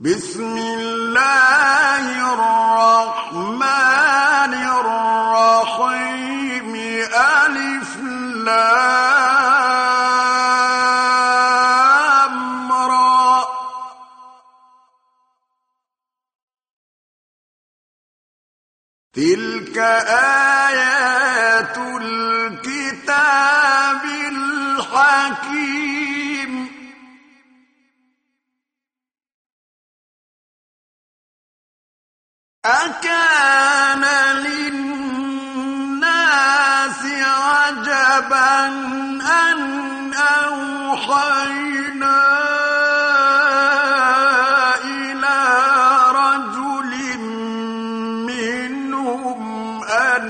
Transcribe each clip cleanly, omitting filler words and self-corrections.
بسم الله الرحمن الرحيم ألف لام را تلك آيات الكتاب الحكيم أكان للناس عجبا أن أوحينا إلى رجل منهم أن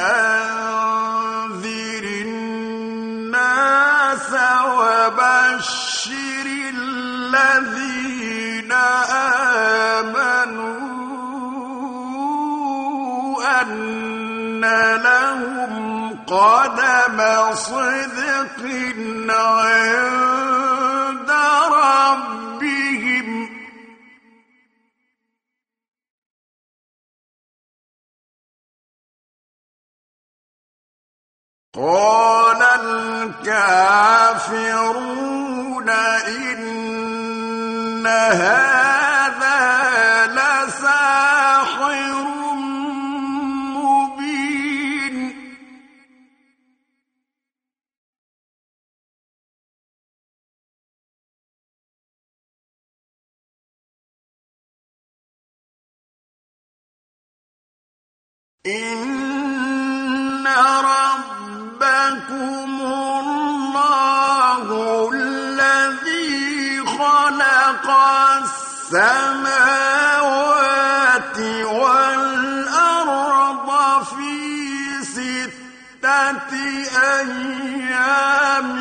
أنذر الناس وبشر الذين آمنوا أن لهم قدم صدق عند ربهم قال الكافرون إن هذا لساحر مبين إن ربكم الله الذي خلق السماوات والأرض في 6 أيام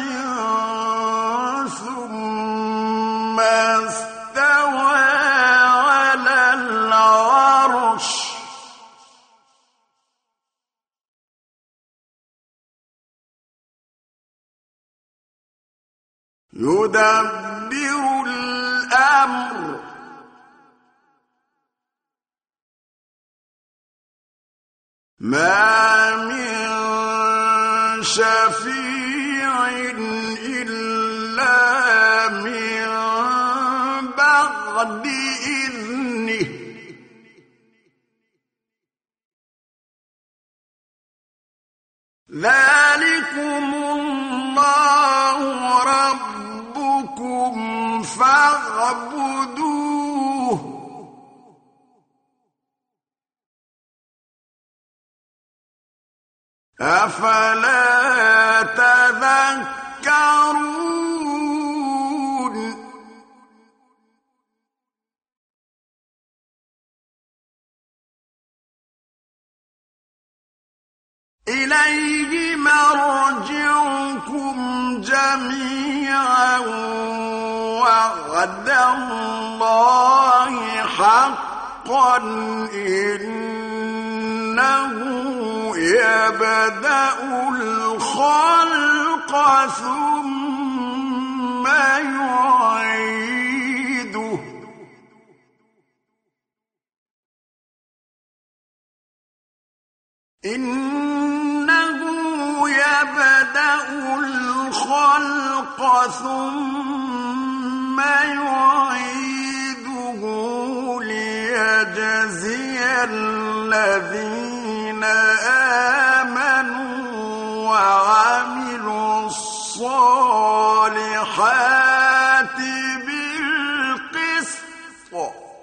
ثم استوى على العرش يدبر الأمر ما من شفيع إلا من بعد إذنه ذلكم الله ربكم فاعبدوه أفلا تذكرون إليه مرجعكم جميعا وعد الله حقا إنه يبدأ الخلق ثم يعيده إنه يبدأ الخلق ثم يعيده ليجزي الذين آمنوا وعملوا الصالحات بالقسط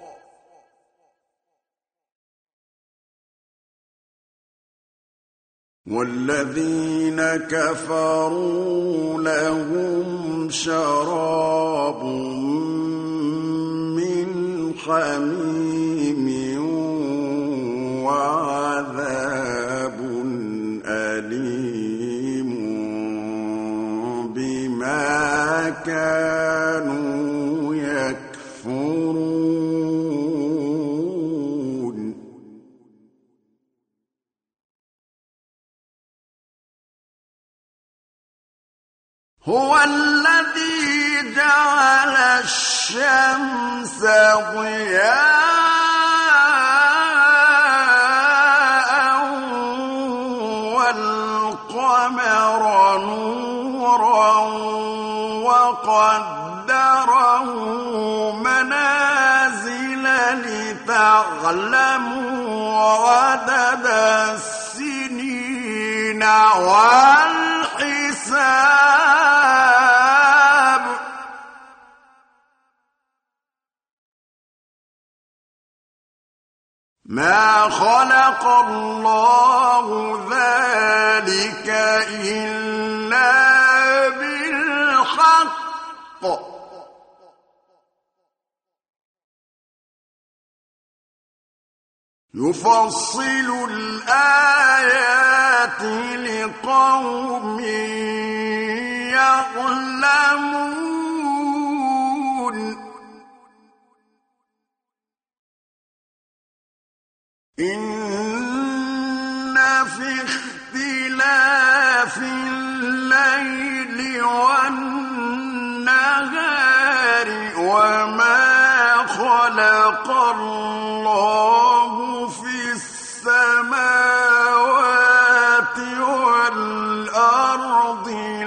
والذين كفروا لهم شراب من حميم وعذاب أليم بما كانوا يكفرون هو الذي جعل الشمس ضياء والقمر نورا وقدره منازل لتعلموا عدد السنين والحساب ما خلق الله ذلك إلا بالحق يفصل الآيات لقوم يعلمون إن في اختلاف الليل والنهار وما خلق الله في السماوات والأرض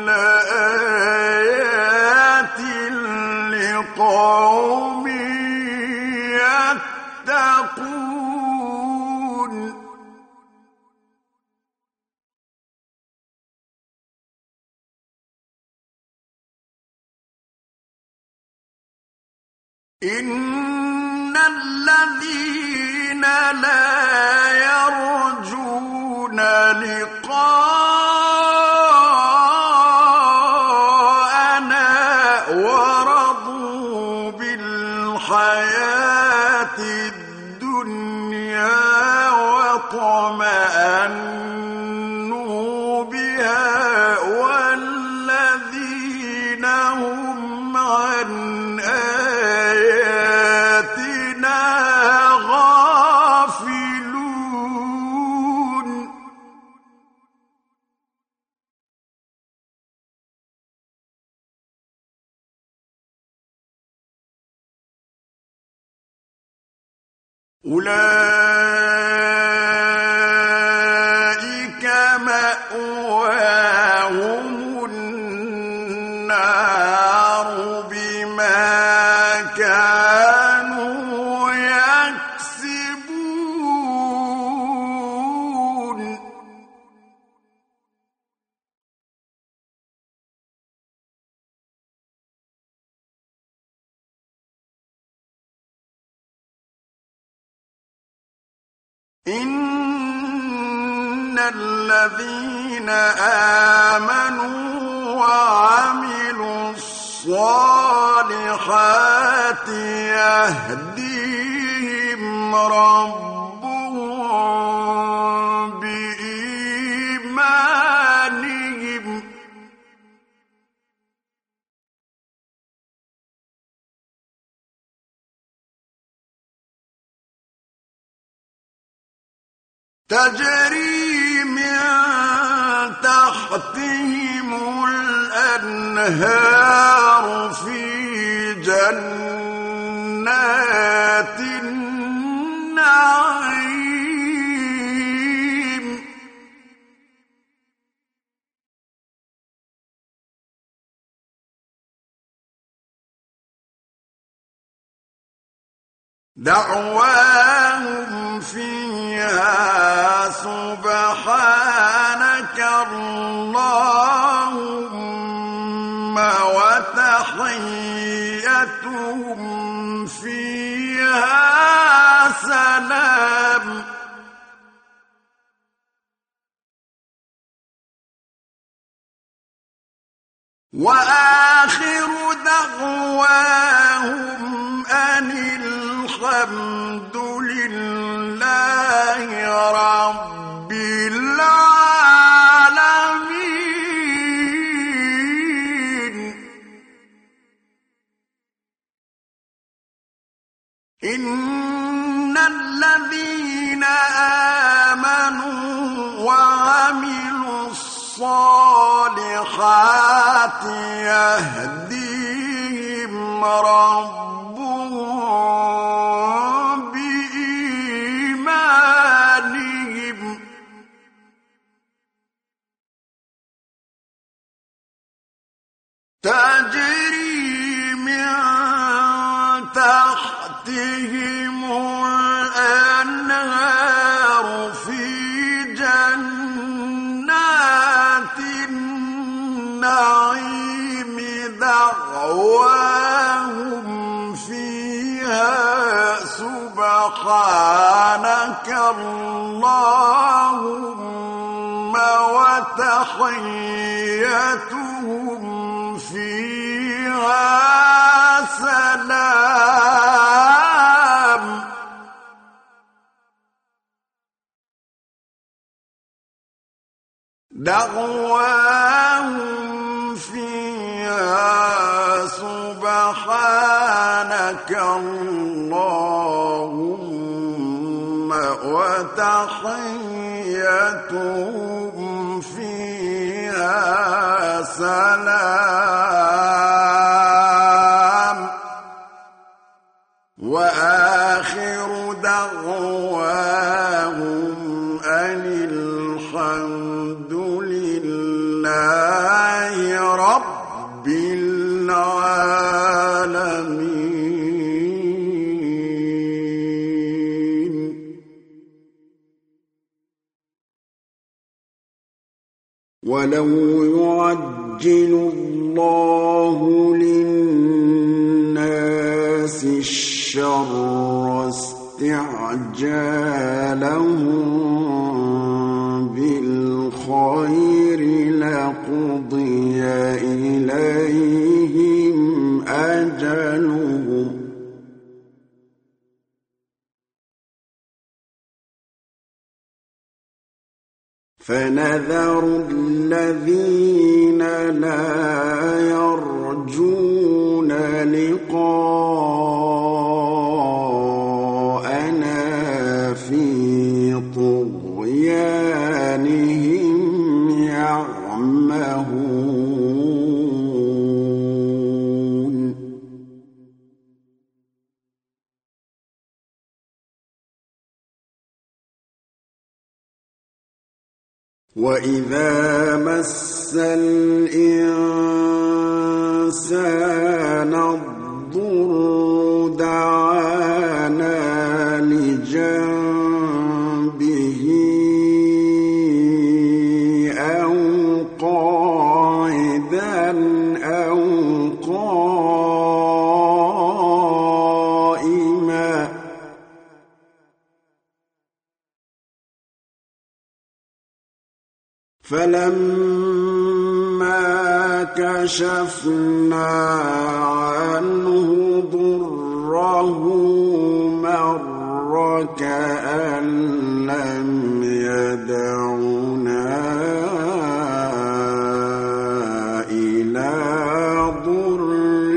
لآيات لقوم يتقون إن الذين لا يرجون لقاءنا ورضوا بالحياة الدنيا واطمأنوا بها والذين هم عن آياتنا غافلون أولئك مأواهم النار بما كانوا يكسبون إن الذين آمنوا وعملوا الصالحات يهديهم ربهم بإيمانهم تجري من تحتهم الأنهار في جنات النعيم دعواهم فيها سبحانك اللهم وتحيتهم فيها سلام وآخر دعواهم أن الحمد لله رب العالمين إن الذين آمنوا وعملوا الصالحات يهديهم ربهم بإيمانهم تجري من تحتهم الأنهار في جنات النعيم دعواهم فيها سبحانك اللهم وتحيتهم فيها سلام دعواهم فيها سبحانك اللهم وتحيتهم فيها سلام وآخر دعواهم أن الحمد لله رب العالمين. ولو يعجل الله للناس الشر استعجالهم بالخير لقضي إليهم أجلهم فنذر الذين لا يرجون لقاءنا في طغيانهم يعمهون. وإذا مس الإنسان الضر دعانا لجنبه أو قاعدا أو قائما فلما كشفنا عنه ضره مر كأن لم يدعنا إلى ضر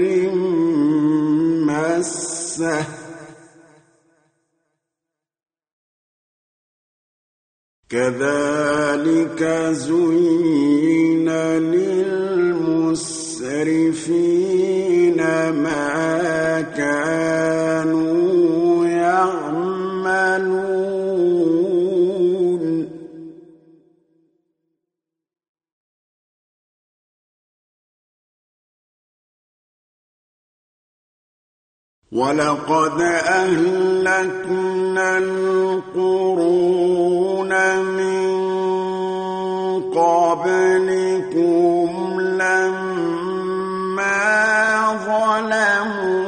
مسه كذلك زين للمسرفين ما كانوا يعملون. ولقد أهلكنا القرون من قبلكم لما ظلموا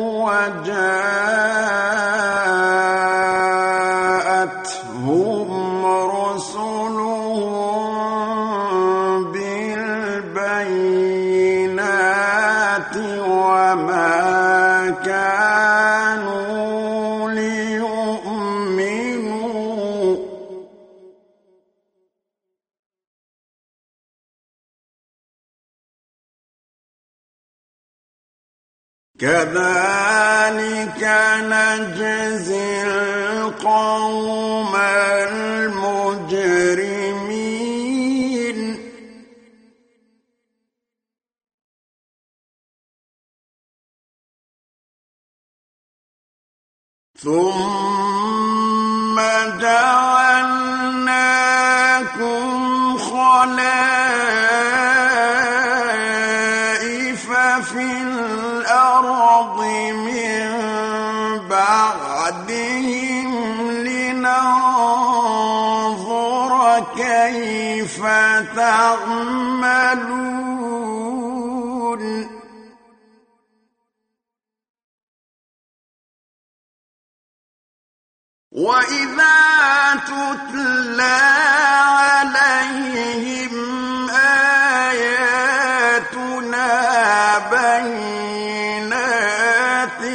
وجاءتهم رسلهم بالبينات وما كانوا ليؤمنوا كذلك نجزي القوم المجرمين. ثم جعلناكم خلائف في الأرض من بعدهم لننظر كيف تعملون وَإِذَا تُتْلَىٰ عَلَيْهِمْ آيَاتُنَا بَيِّنَاتٍ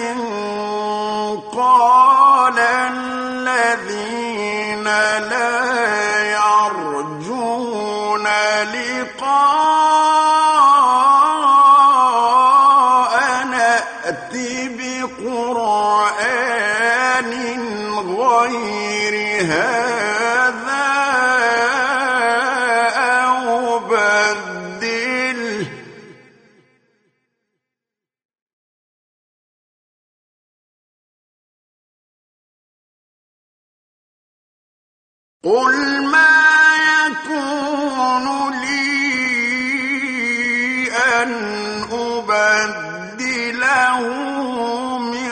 قَالَ الَّذِينَ لَا يَرْجُونَ لِقَاءَنَا ائْتِ بِقُرْآنٍ غَيْرِ هَٰذَا أَوْ بَدِّلْهُ ۚ قُلْ مَا يَكُونُ لِي أَنْ أُبَدِّلَهُ مِن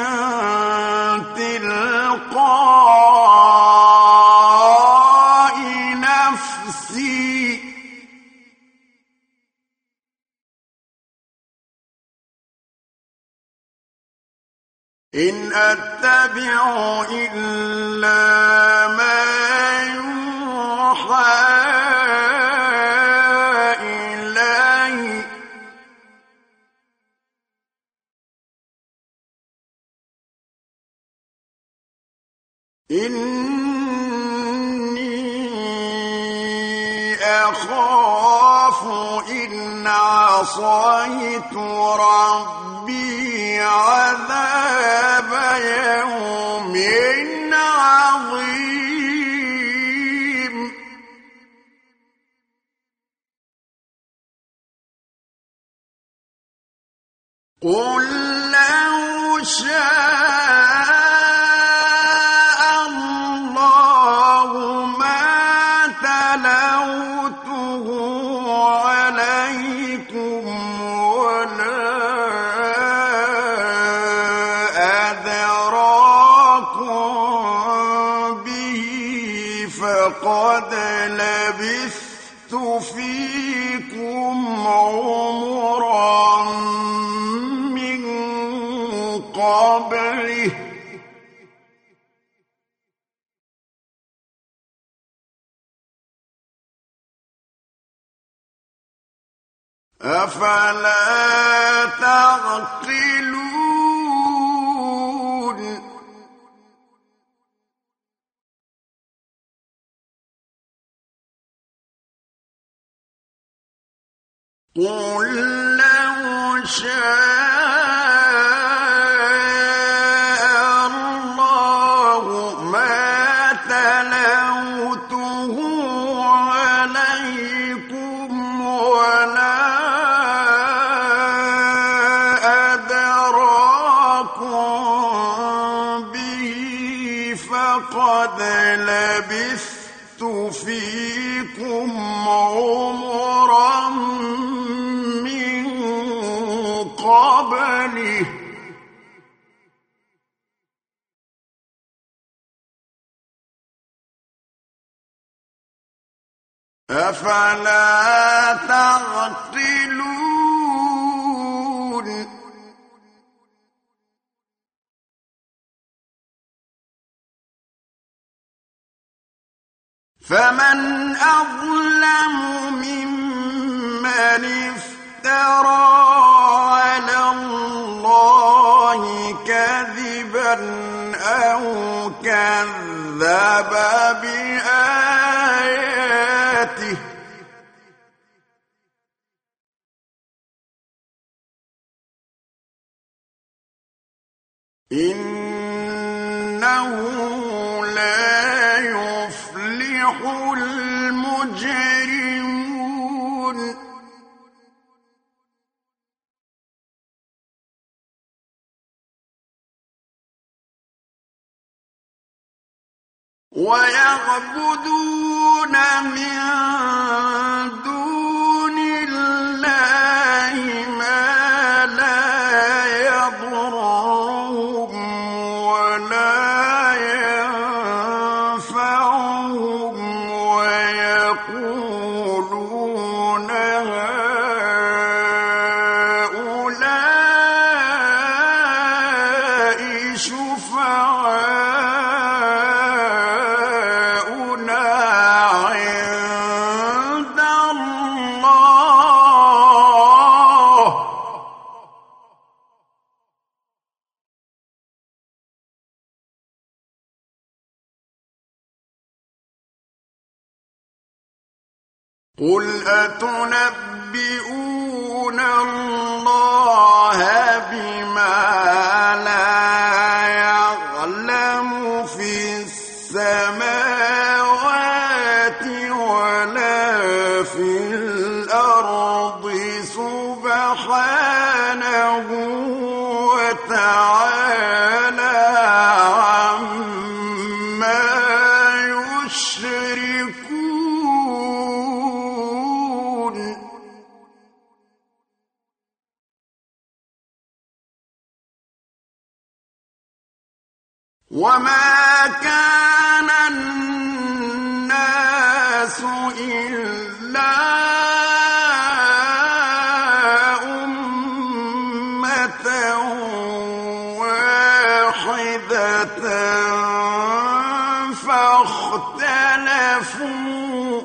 تِلْقَاءِ نَفْسِي ۖ إِنْ أَتَّبِعُ إِلَّا مَا يُوحَىٰ إِلَيَّ ۖ إِنِّي أَخَافُ إِنْ عَصَيْتُ رَبِّي عَذَابَ يَوْمٍ عَظِيمٍ قُل لَّوْ شَاءَ اللَّهُ مَا تَلَوْتُهُ عَلَيْكُمْ وَلَا أَدْرَاكُم بِهِ ۖ فَقَدْ لَبِثْتُ فِيكُمْ عُمُرًا مِّن قَبْلِهِ ۚ أَفَلَا تَعْقِلُونَ قُل لَّوْ شَاءَ اللَّهُ مَا تَلَوْتُهُ عَلَيْكُمْ وَلَا أَدْرَاكُم بِهِ ۖ فَقَدْ لَبِثْتُ فِيكُمْ عُمُرًا مِّن قَبْلِهِ ۚ أَفَلَا تَعْقِلُونَ فَمَنْ أَظْلَمُ مِمَّنِ افْتَرَىٰ عَلَى اللَّهِ كَذِبًا أَوْ كَذَّبَ بِآيَاتِهِ ۚ إِنَّهُ لَا يُفْلِحُ الْمُجْرِمُونَ ويعبدون من دون الله ما لا يضرهم ولا ينفعهم ويقولون هؤلاء شفعاؤنا عند الله قل أتنبئون الله بما لا يعلم في السماوات ولا في الأرض سبحانه وتعالى عما يشركون وما كان الناس إلا أمة واحدة فاختلفوا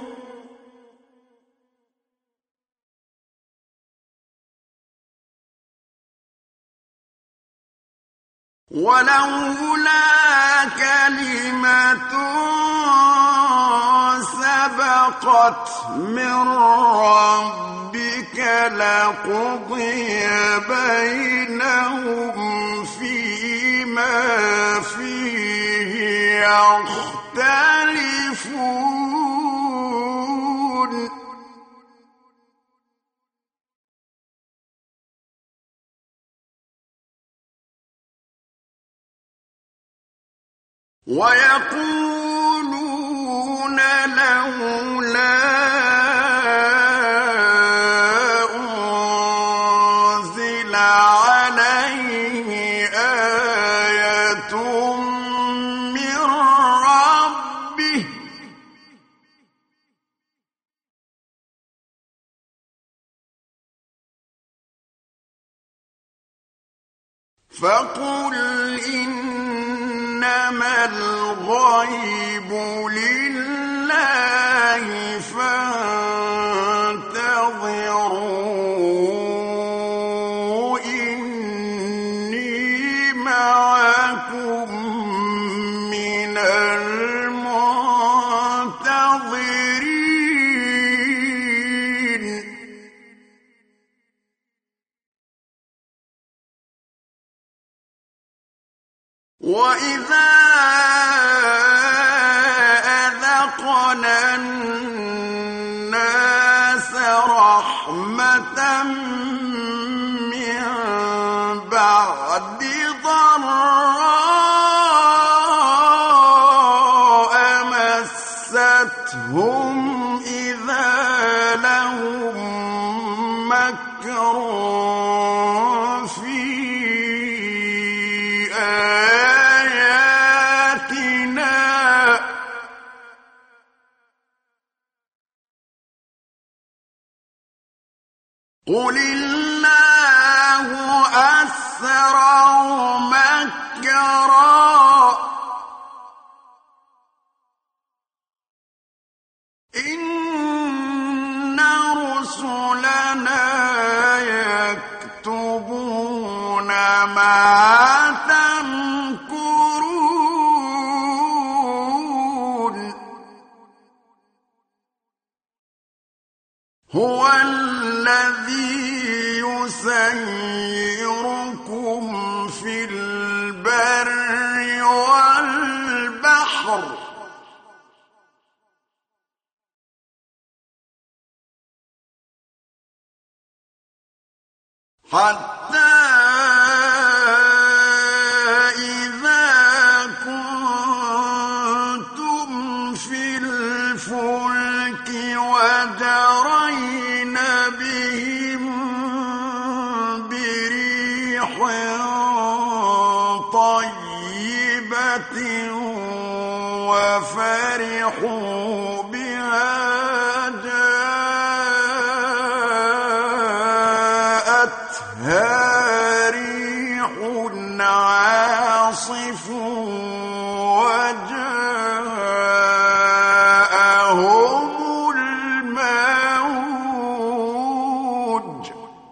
ولولا كلمة سبقت من ربك لقضي بينهم فيما فيه يختلفون ويقولون لولا أنزل عليه آية من ربه فقل إنما الغيب لله فانتظروا إني معكم من المنتظرين وإذا أذقنا الناس رحمة من بعد ضراء مستهم إذا لهم مكر في قل الله أسرع مكرا إن رسلنا يكتبون ما تمكرون هو الذي يسيركم في البر والبحر حتى إذا كنتم طيبة وفرحوا بها جاءتها ريح عاصف وجاءهم الموج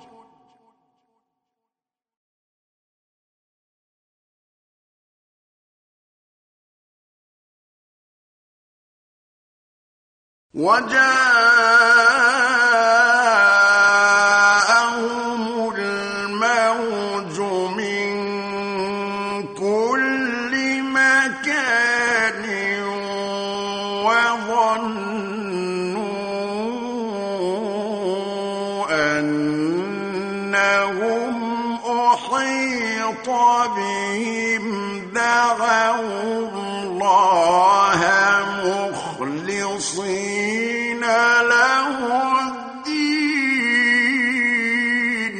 من كل مكان وظنوا أنهم أحيط بهم دعوا الله مخلصين له الدين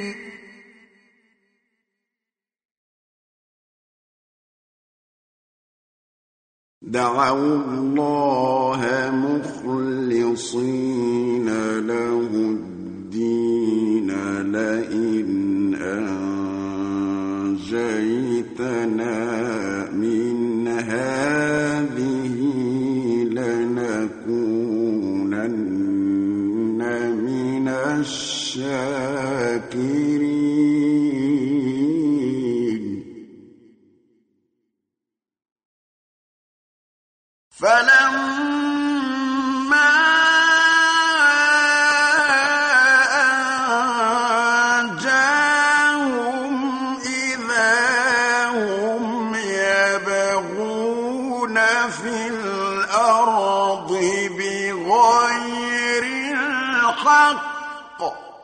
لئن أنجيتنا من هذه لنكونن من الشاكرين فلما أنجاهم إذا هم يبغون في الأرض بغير الحق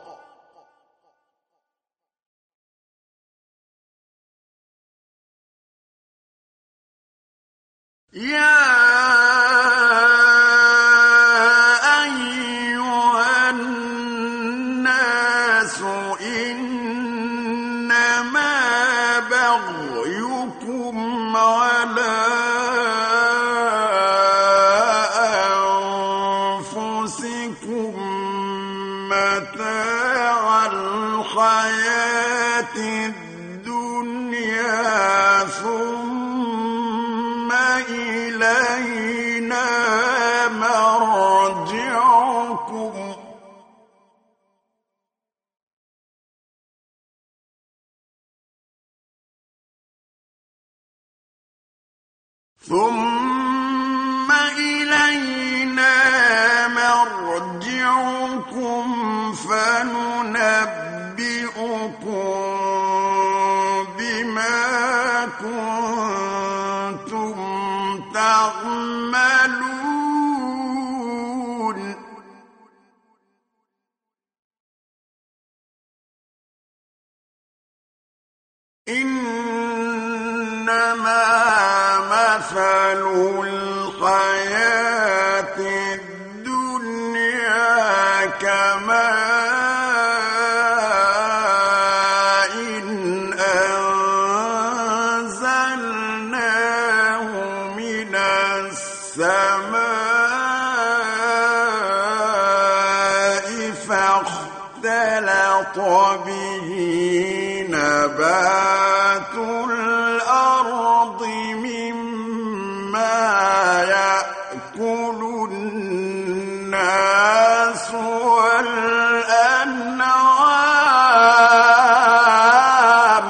يا أيها الناس إنما بغيكم على أنفسكم متاع الحياة الدنيا ثم إلينا مرجعكم فننبئكم بما كنتم تعملون إنما مثل الحياة الدنيا كماء أنزلناه من السماء فاختلط به نبات الأرض مما يأكل الناس والأنعام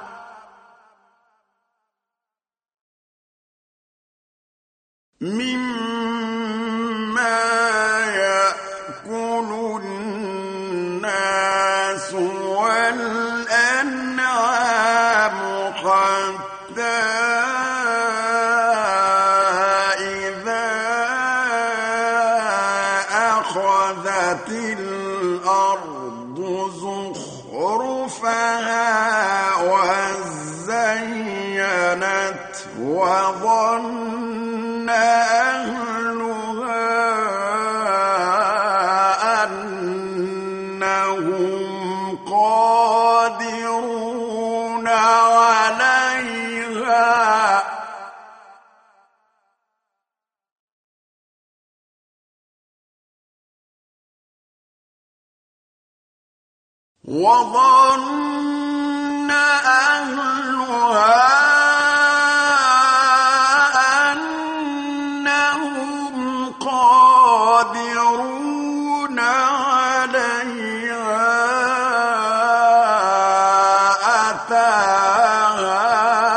حتى إذا أخذت الأرض زخرفها وزينت وظن أهلها أنهم قادرون عليها وظن أهلها أنهم قادرون عليها أتاها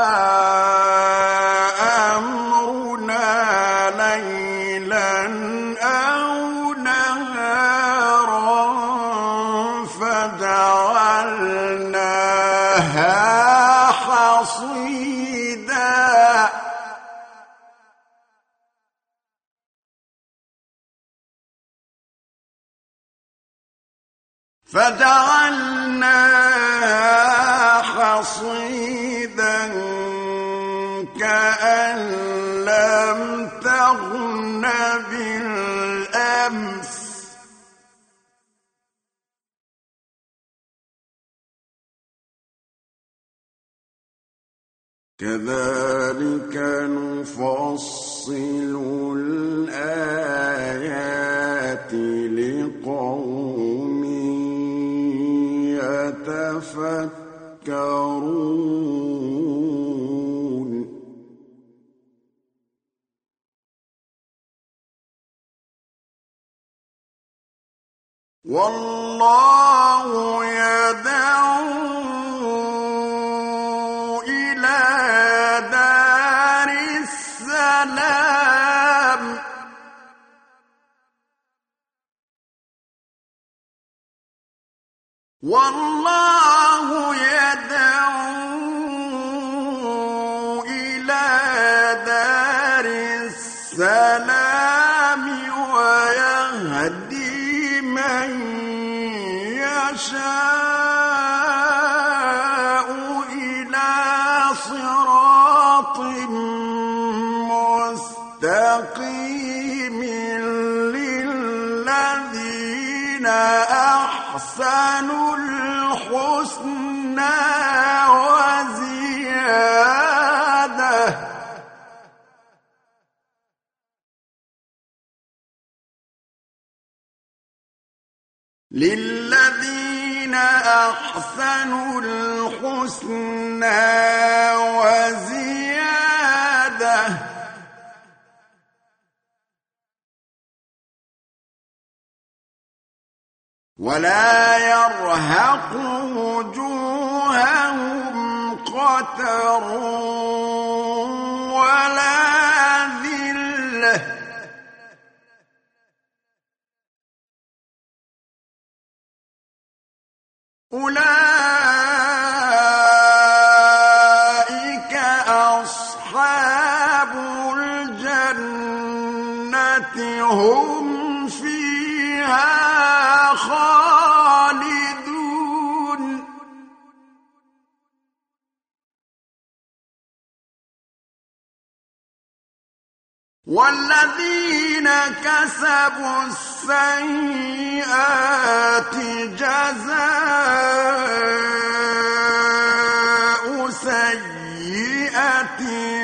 أمرنا ليلا أو نهارا فجعلناها حصيدا كأن لم تغن بالأمس كذلك نفصل الآيات لقوم يتفكرون والله يدعو إلى دار السلام والله يدعو إلى دار السلام ويهدي من يشاء إلى صراط مستقيم للذين أحسنوا الحسنى وزيادة للذين أحسنوا الحسنى وزيادة ولا يرهق وجوههم قتر ولا ذلة أولئك أصحاب الجنة هم فيها خالدون والذين كسبوا السيئات جزاء سيئة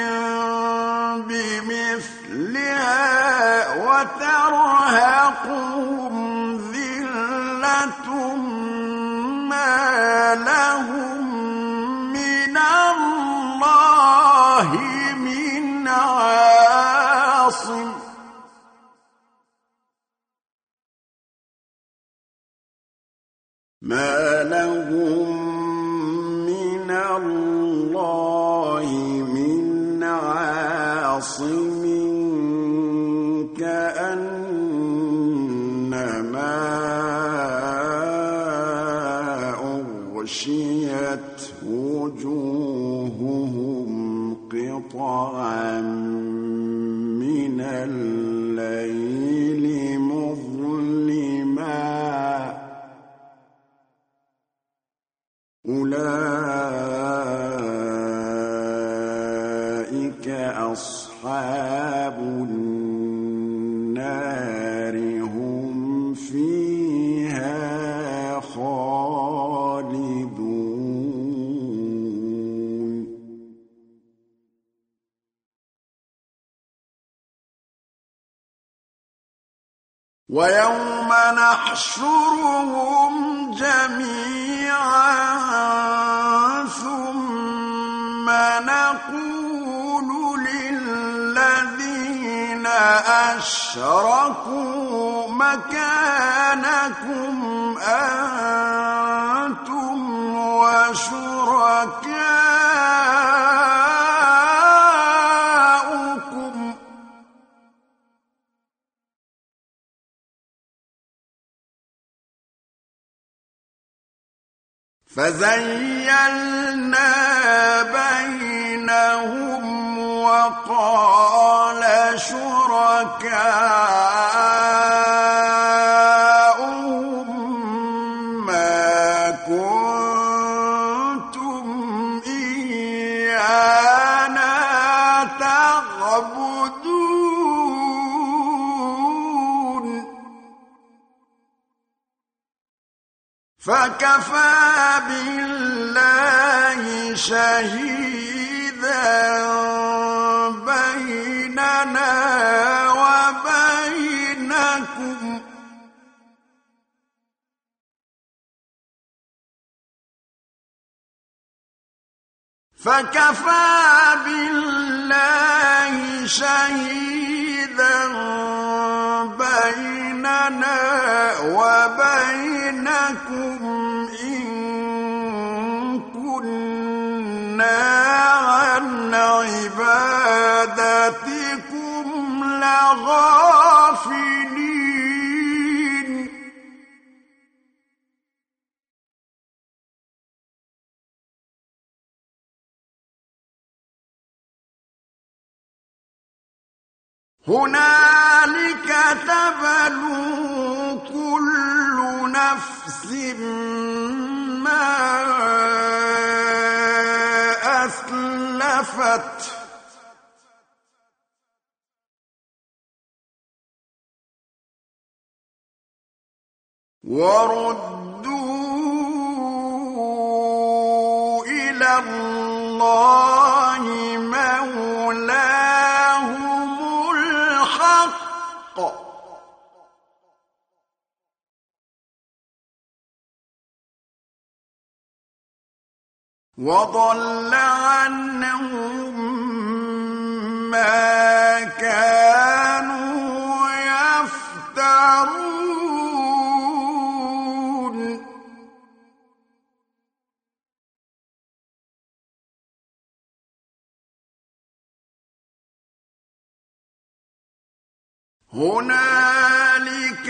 بمثلها وترهقهم ذلة ما لهم من الله من عاصم ما لهم من الله من عاصم كأنما أغشيت وجوههم قطعا من الليل مظلما أولئك أصحاب النار هم فيها خالدون ويوم نحشرهم جميعا ثم نقول للذين أشركوا مكانكم أنتم وشركاؤكم فزيّلنا بينهم وقال شركاؤهم ما كنتم إيانا تعبدون فكفى بالله شهيدا بيننا وبينكم إن كنا عن عبادتكم لغافلين هنالك تبلو كل نفس ما أسلفت وردوا إلى الله مولاهم الحق وضل عنهم ما كانوا يفترون هنالك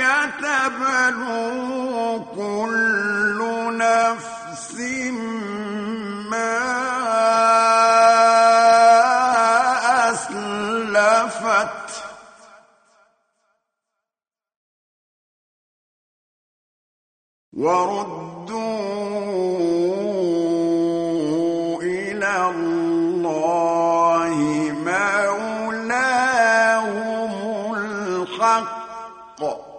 تبلو كل نفس ما أسلفت وردوا إلى الله مولاهم الحق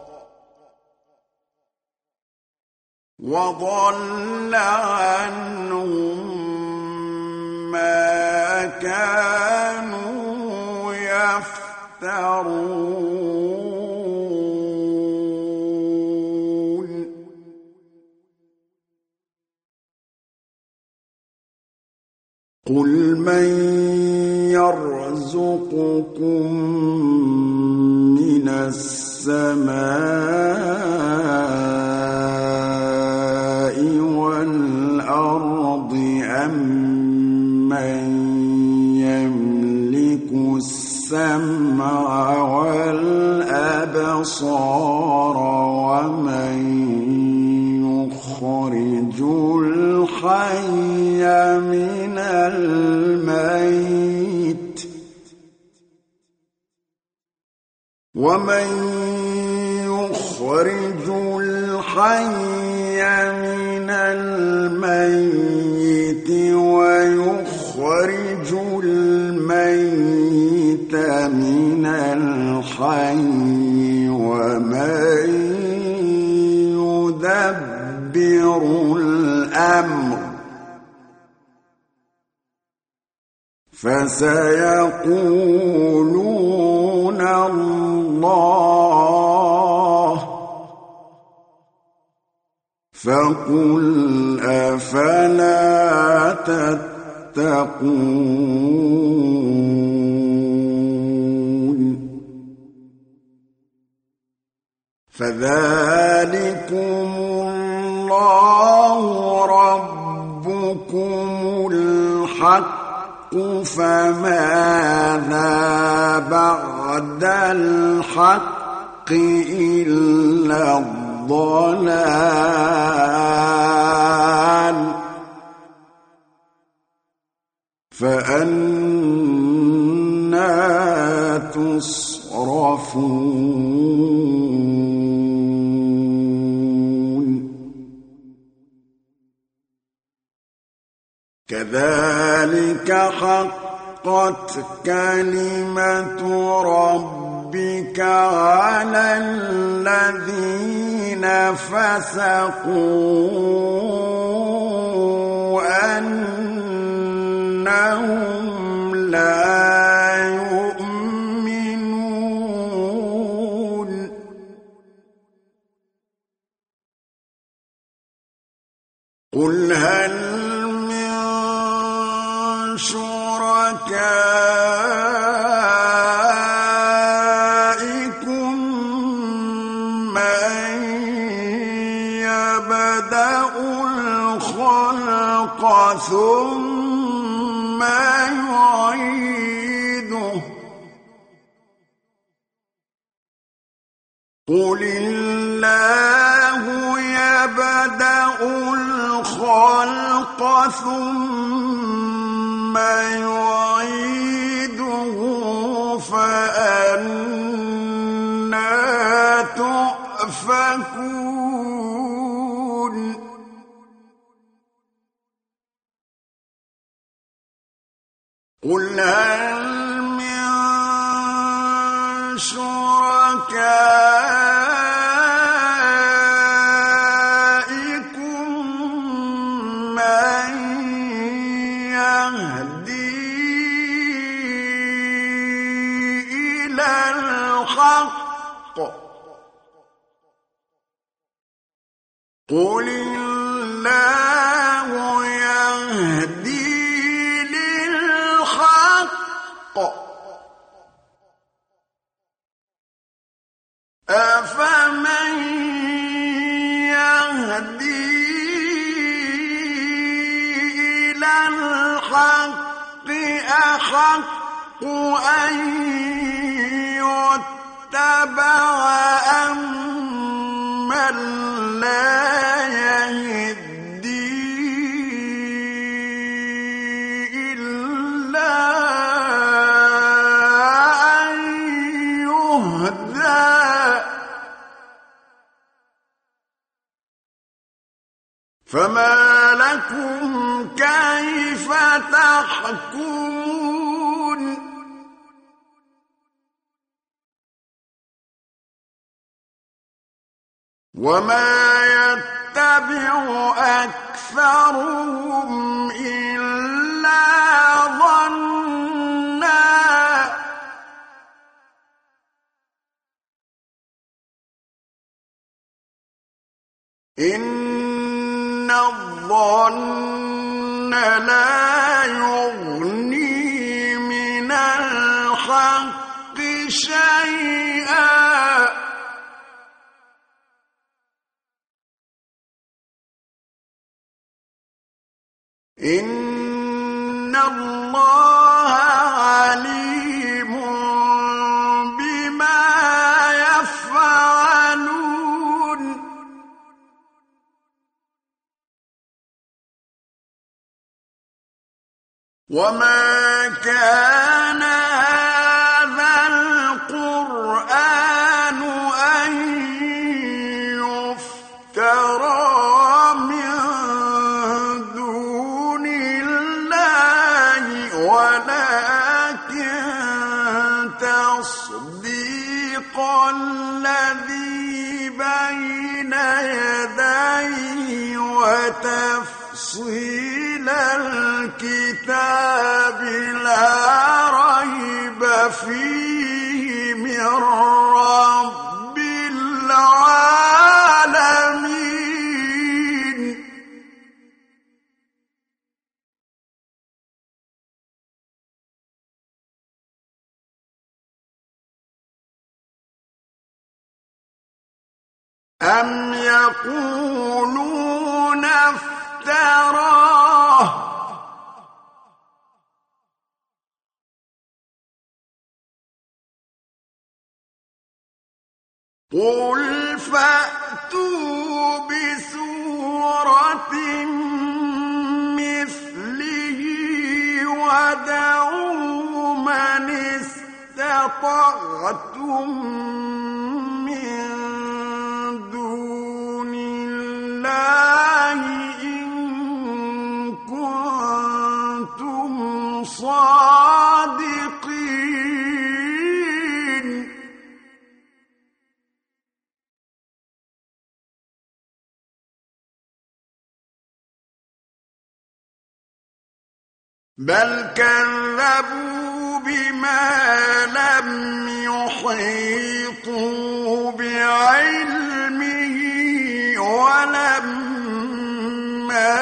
وضل عنهم ما كانوا يفترون قل من يرزقكم من السماء والأرض أمن يملك السمع والأبصار ومن يخرج الحي من الميت ومن يخرج الحي من الميت ويخرج الميت من الحي ومن يدبر الأمر فسيقولون الله فقل أفلا تتقون فذلكم الله ربكم الحق فماذا بعد الحق إلا الضلال فأنى تصرفون كذلك حقت كلمة ربك على الذين فسقوا أنهم لا يؤمنون قل هل من شركائكم من يبدأ الخلق ثم يعيده قل الله يبدأ الخلق ثم يعيده فأنى تؤفكون قل هل من شركائكم من يهدي إلى الحق قل الله يهدي للحق أفمن يهدي إلى الحق أحق أن يتبع أمن لا يهدي إلا أن يهدى فما لكم كيف تحكمون وما يتبع أكثرهم إلا ظنًّا إن الظن لا يغني من الحق شيئا إن الله عليم بما يفعلون وما كان هذا القرآن أن يفترى من دون الله ولكن تصديق الذي بين يديه وتفصيل الكتاب لا ريب فيه من رب العالمين أم يقولون افتراه قل فأتوا بسورة مثله ودعوا من استطعتم من دون الله إن كنتم صادقين بل كذبوا بما لم يحيطوا بعلمه ولما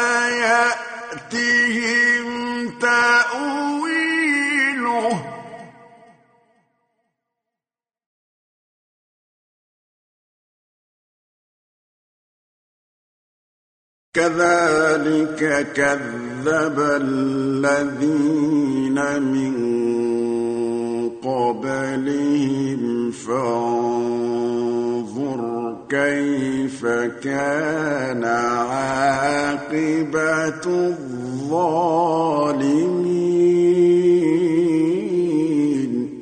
يأتهم تأويله كذلك كذب الذين من قبلهم فانظر كيف كان عاقبة الظالمين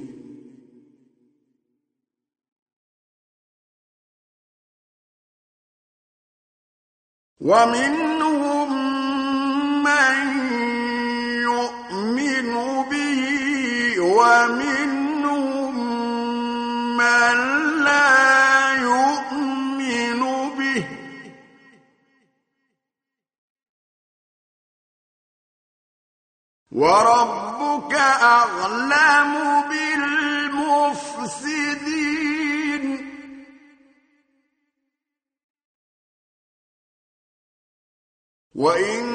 ومنهم من يؤمن به ومنهم من لا يؤمن به وربك أعلم بالمفسدين وإن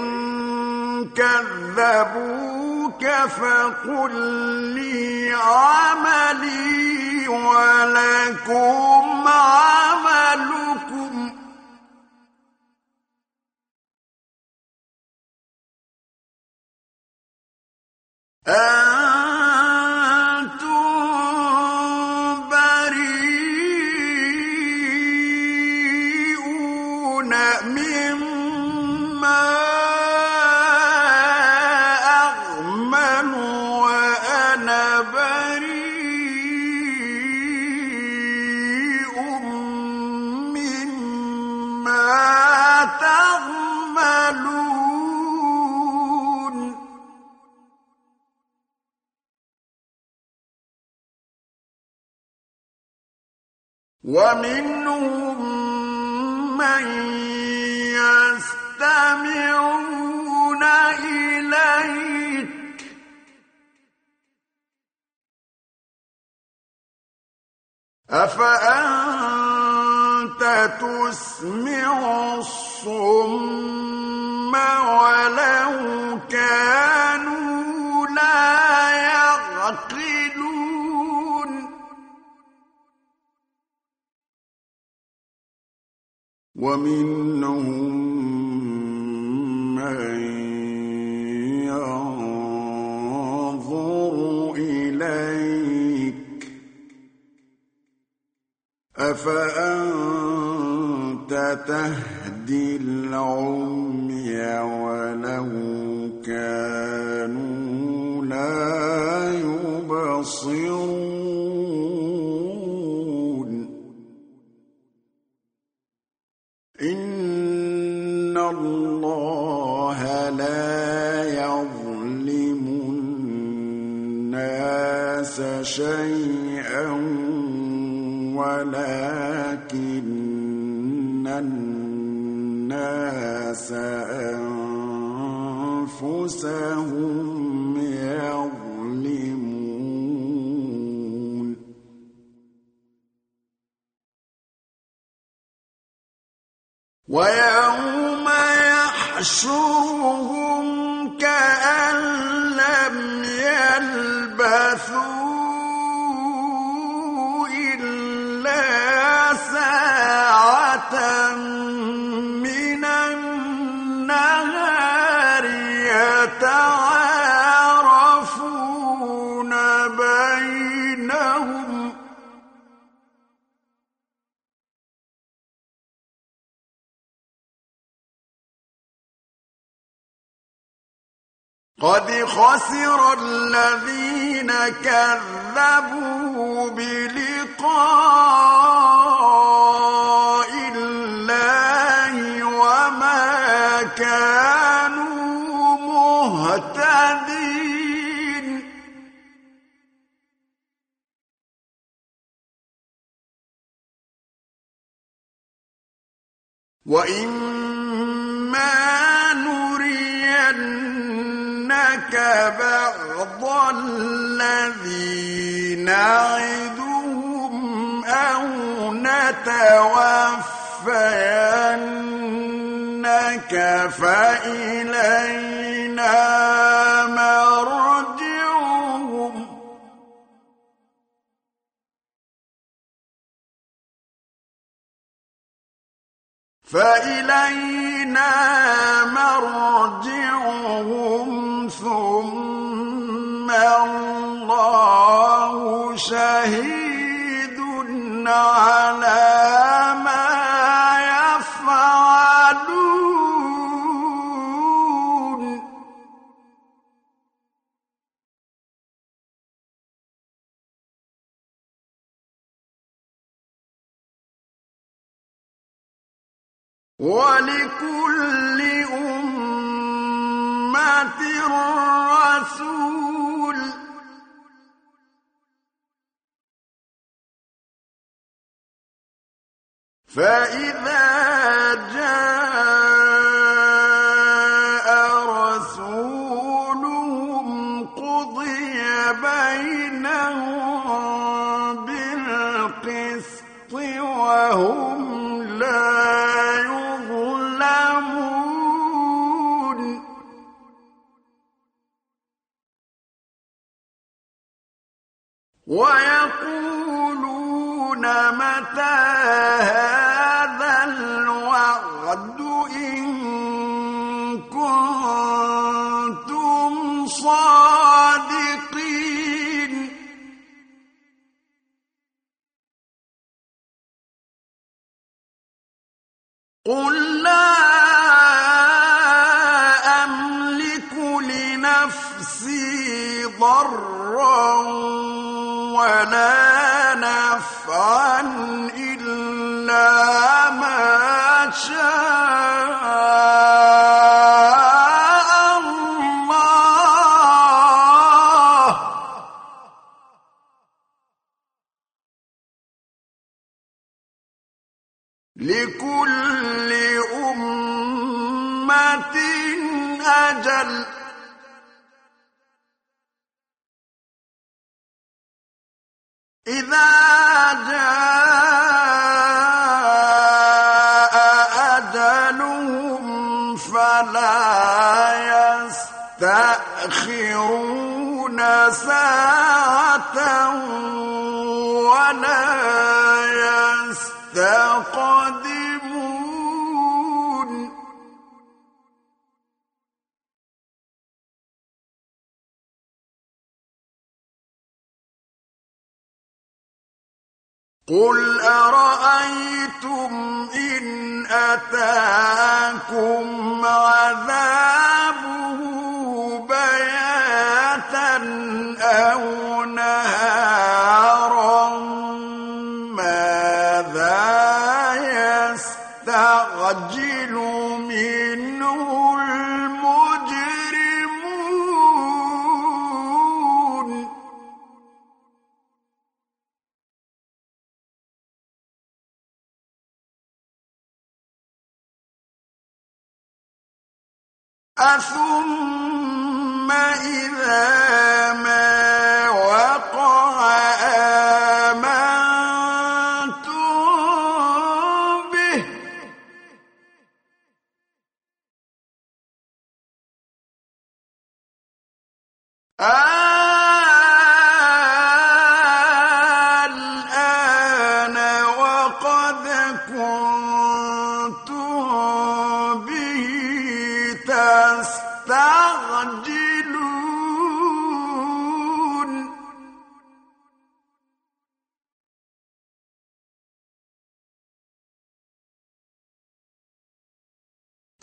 كذبوك فقل لي عملي ولكم عملكم أنتم بريئون مما أعمل وأنا بريء مما تعملون ومنهم من يستمعون إليك أفأنت تسمع الصم ولو كانوا لا يعقلون ومنهم من ينظر إليك أفأنت تهدي العمي ولو كانوا لا يبصرون إن الله لا يظلم الناس شيئا ولكن الناس أنفسهم يظلمون ويوم يحشرهم كأن لم يلبثوا إلا ساعة من النهار يتعارفون بينهم قد خسر الذين كذبوا بلقاء الله وما كانوا مهتدين وإما نرينك بعض الذي نعدهم أو نتوفينك فإلينا مرجعهم ثم الله شهيد على ما يفعلون ولكل أمة رسول فإذا جاء رسولهم قضي بينهم بالقسط وهم لا يظلمون ويقولون متى هذا الوعد إن كنتم صادقين قل لا أملك لنفسي ضرا ولا نفعا إلا ما شاء الله لكل أمة أجل إذا جاء أجلهم فلا يستأخرون ساعة ولا يستقدمون قل أرأيتم إن أتاكم عذابه بياتا أو نهارا ماذا يستعجل منه المجرمون أثم إذا ما وقع آمنتم به الآن وقد كنتم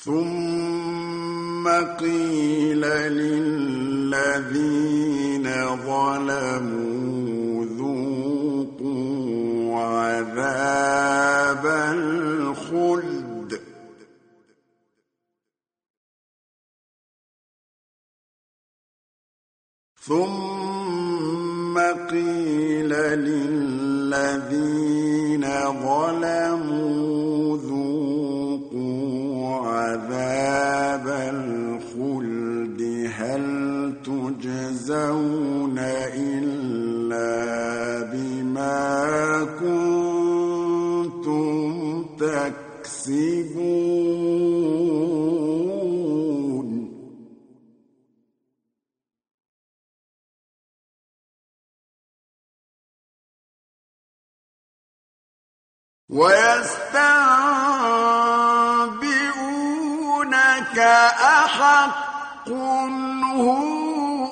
ثم قيل للذين ظلموا ذوقوا عذاب الخلد ثم قيل للذين ظلموا ذوقوا عذاب الخلد هل تجزون إلا بما كنتم تكسبون ويستنبئونك أحق هو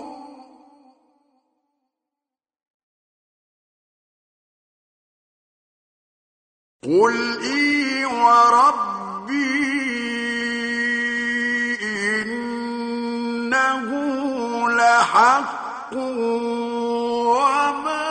قل إي وربي إنه لحق وما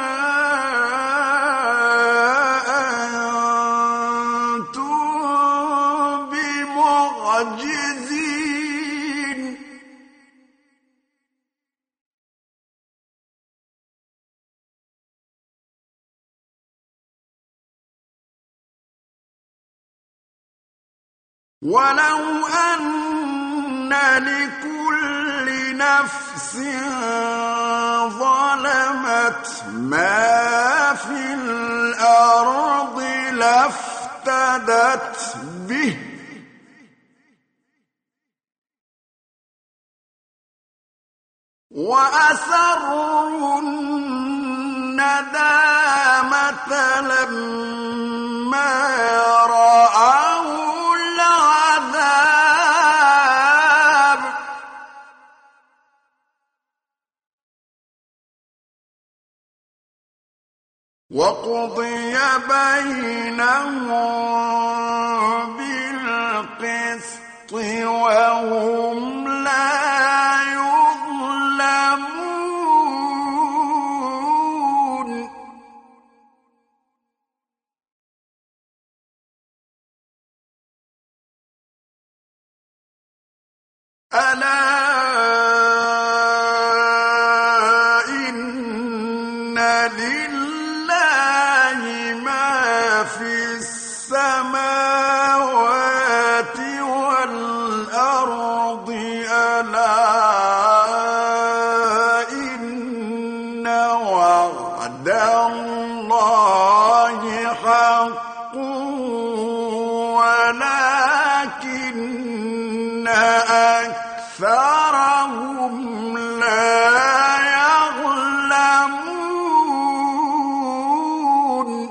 ولو أن لكل نفس ظلمت ما في الأرض لافتدت به وأسروا الندامة لما رأوا العذاب وقضي بينهم بالقسط وهم لا يظلمون ألا إن لله ما في السماوات والأرض ألا إن وعد الله حق ولكن أكثرهم لا يعلمون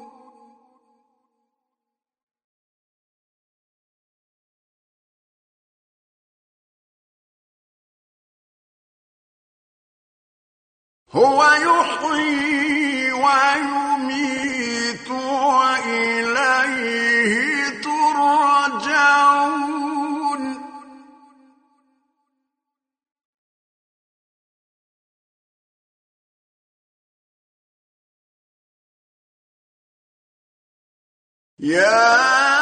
هو يحيي ويميت وإليه ترجعون يا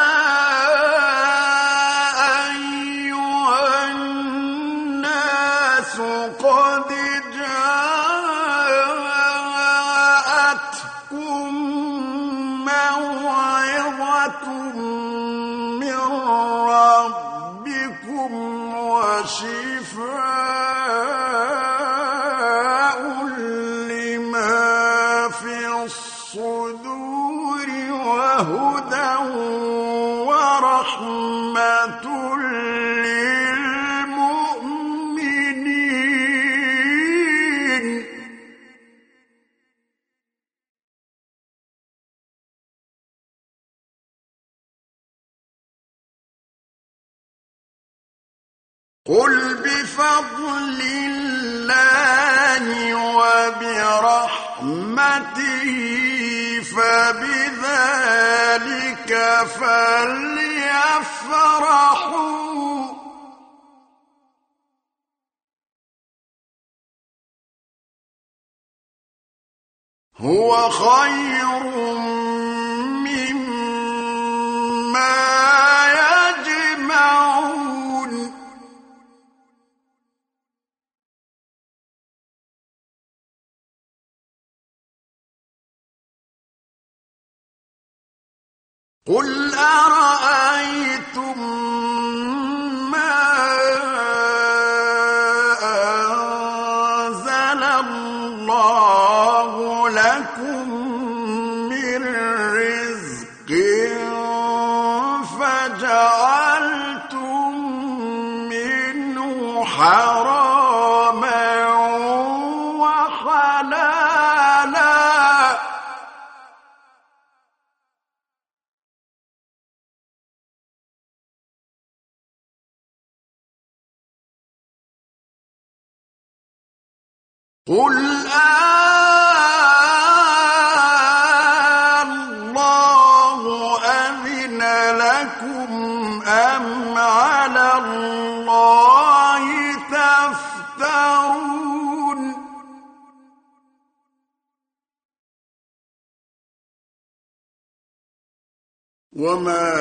أيها الناس قد جاءتكم موعظة من ربكم وشفاء لما في الصدور وهدى ورحمة للمؤمنين قل بفضل الله وبرحمته فبذلك فليفرحوا هو خير مما يجمعون قل أرأيتم ما أنزل الله لكم من رزق فجعلتم منه حراما وحلالا قل الله أذن لكم أم على الله تفترون وما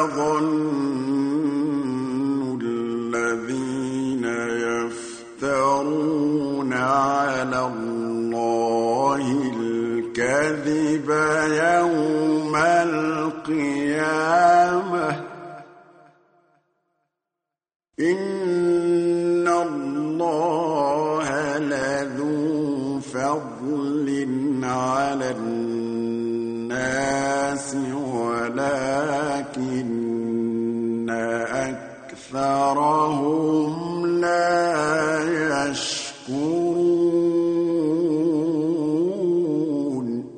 ظن الذين يفترون على الله الكذب يوم القيامة إن الله لذو فضل على الناس ولكن أكثرهم لا يشكرون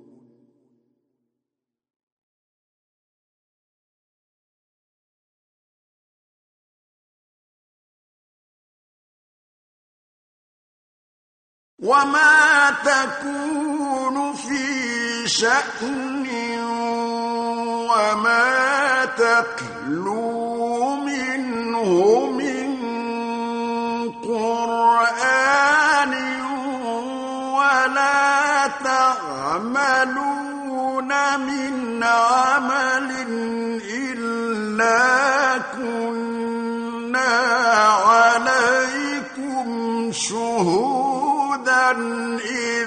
وما تكون في شأن وما تتلو منه من قرآن ولا تعملون من عمل إلا كنا عليكم شهودا إذ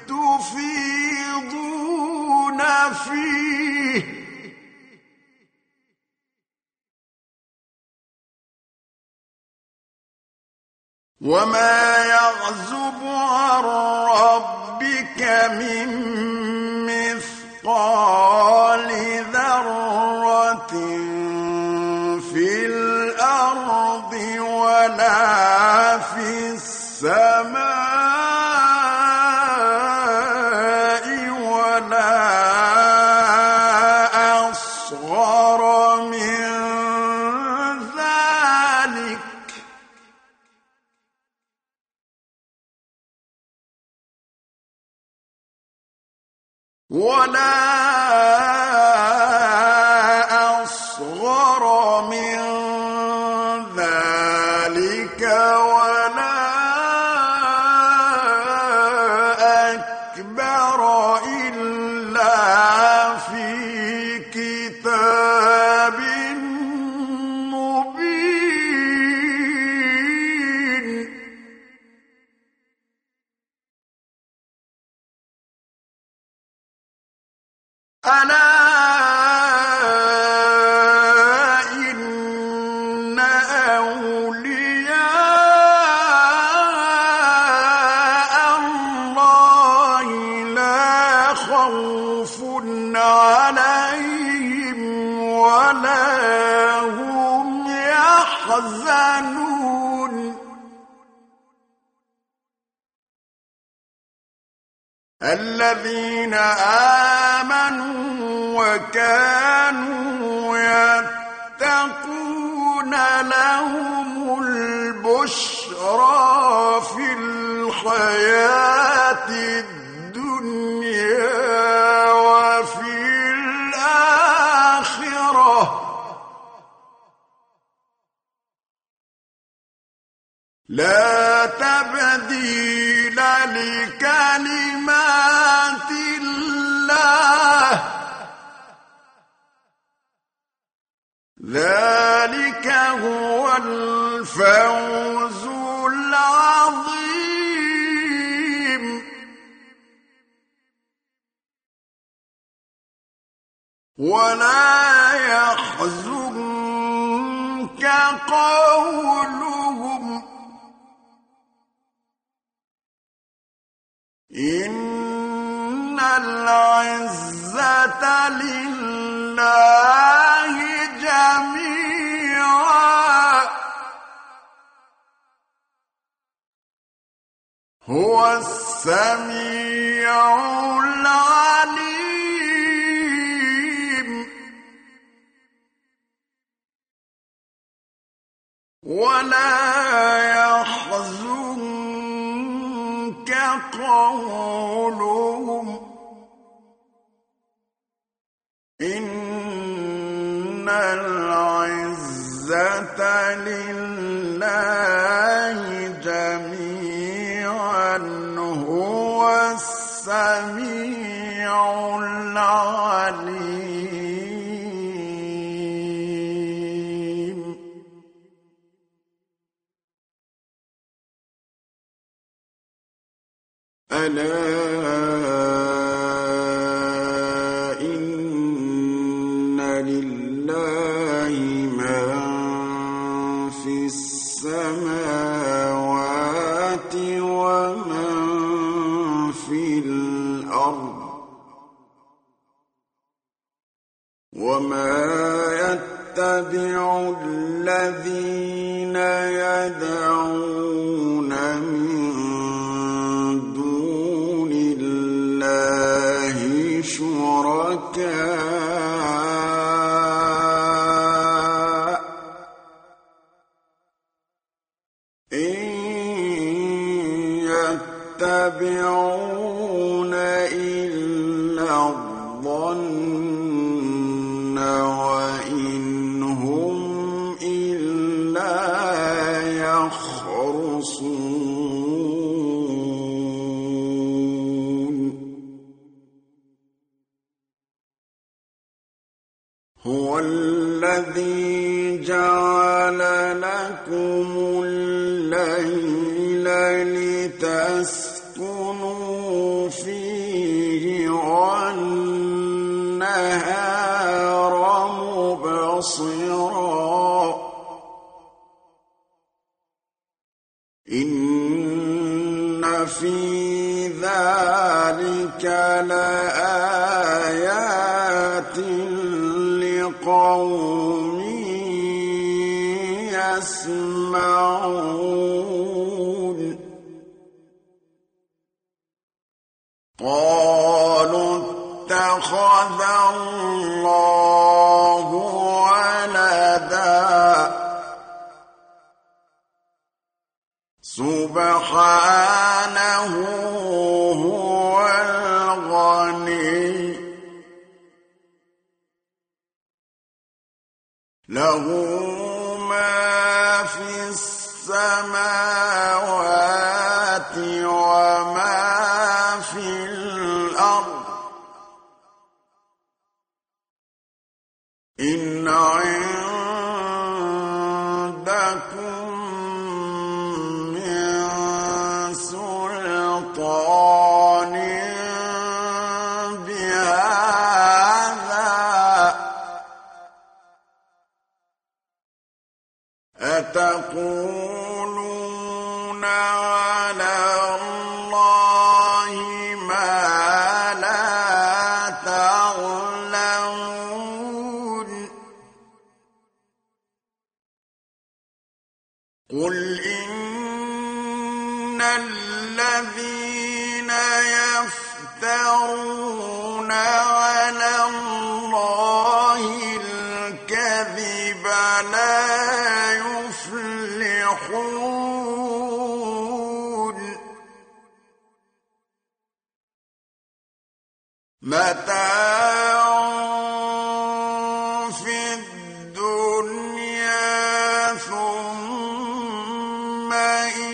تفيضون فيه وما يعزب عن ربك من مثقال ذرة في الأرض ولا في السماء ولا أصغر من ذلك ولا أكبر إلا في كتاب مبين ألا إن أولياء الله لا خوف عليهم ولا هم يحزنون الذين آمنوا وكانوا يتقون لهم البشرى في الحياة الدنيا لا تبديل لكلمات الله ذلك هو الفوز العظيم ولا يحزنك قولهم إن العزة لله جميعا هو السميع العليم ولا يحزنك قولهم إن العزة لله جميعا هو السميع العليم ألا إن لله من في السماوات ومن في الأرض وما يتبع الذين يدعون من دون الله شركاء إن يتبعون إلا الظن وإن هم إلا يخرصون هو الذي جعل لكم الليل لتسكنوا فيه والنهار مبصرا إن في ذلك لآيات لقوم يسمعون قالوا اتخذ الله ولدا سبحانه هو الغني له ما في السماوات وما في الأرض إن عندكم من سلطان بهذا أتقولون على الله ما لا تعلمون قل إن الذين يفترون على الله الكذب لا يفلحون متاع في الدنيا ثم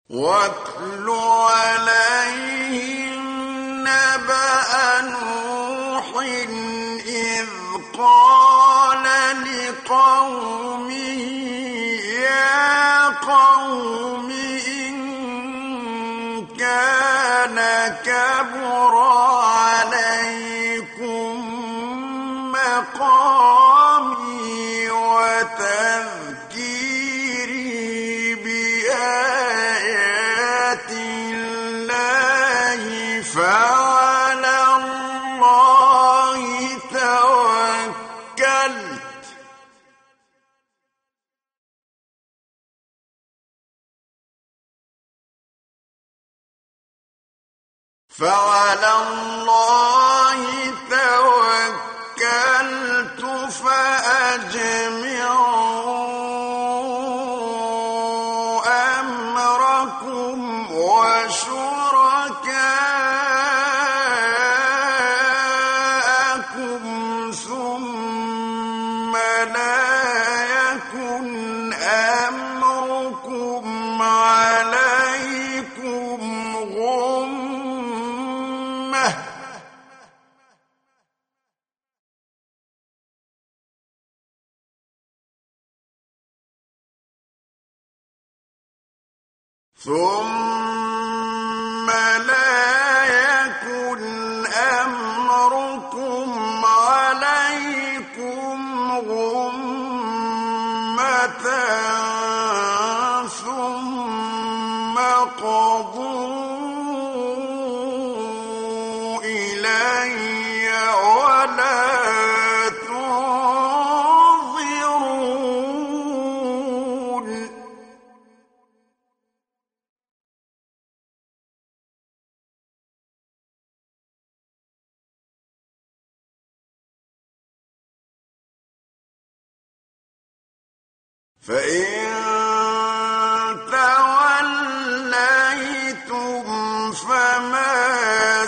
واتل عليهم نبأ نوح إذ قال لقومه يا قوم إن كان كبر عليكم مقامي وتذكيري بآيات الله فعلى الله توكلت فأجمعوا أمركم وشركاءكم ثم لا يكن أمركم عليكم غمة ثم لا يكن أمركم عليكم غمة ثم قضوا إلي ولا تنظرون فإن توليتم فما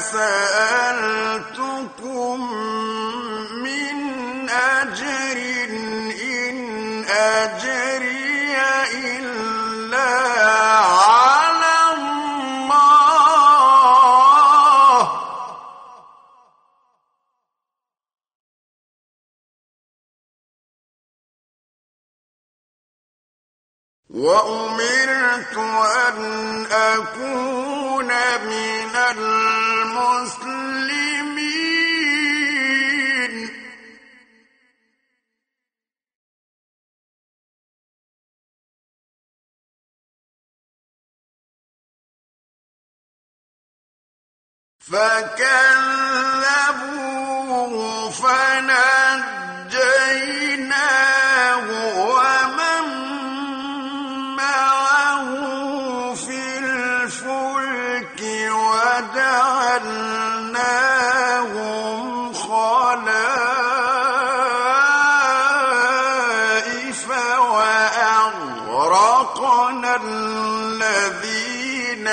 سألتكم من أجر إن أجري إلا على الله وأمرت أن أكون من المسلمين فكذبوه فنجيناه ومن معه في الفلك وجعلناهم خلائف وأغرقنا الذين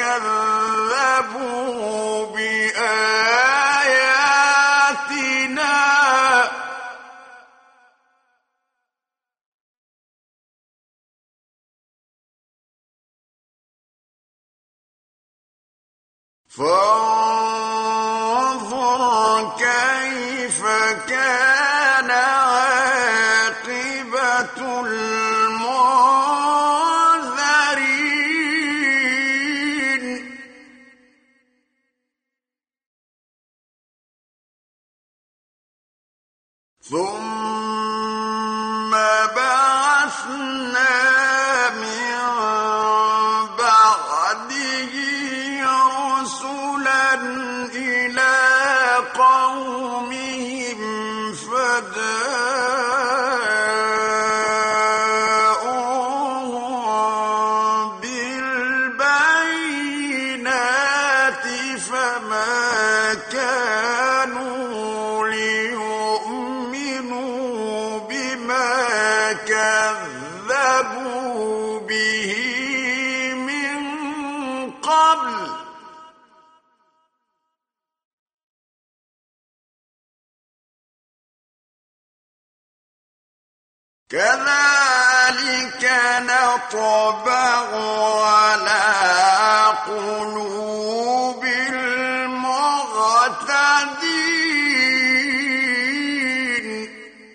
كذبوا بآياتنا فانظر كيف كان عاقبة المنذرين ثم بعثنا من بعده رسلا إلى قومهم فجاءوهم بالبينات فما كانوا ليؤمنوا بما كذبوا به من قبل كذلك نطبع على قلوب المعتدين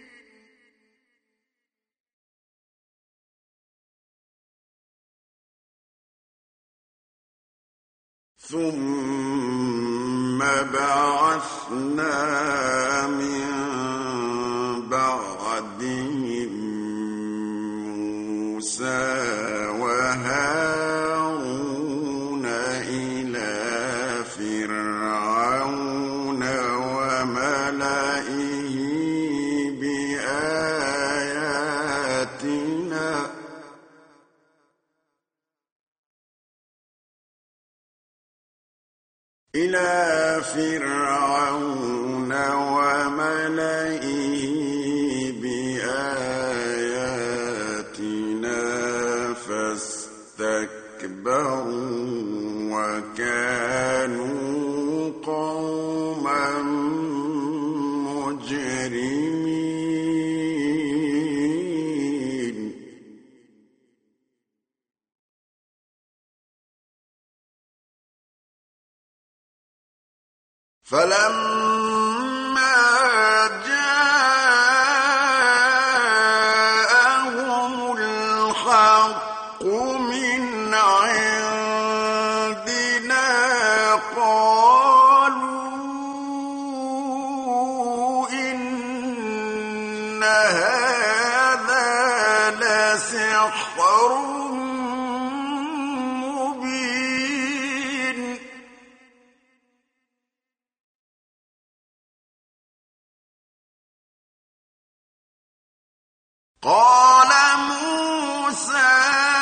ثم بعثنا من بعدهم موسى وهارون إلى فرعون وملئه بآياتنا فاستكبروا وكانوا قوما مجرمين فلما جاءهم الحق من عندنا قالوا إن هذا لسحر مبين قال موسى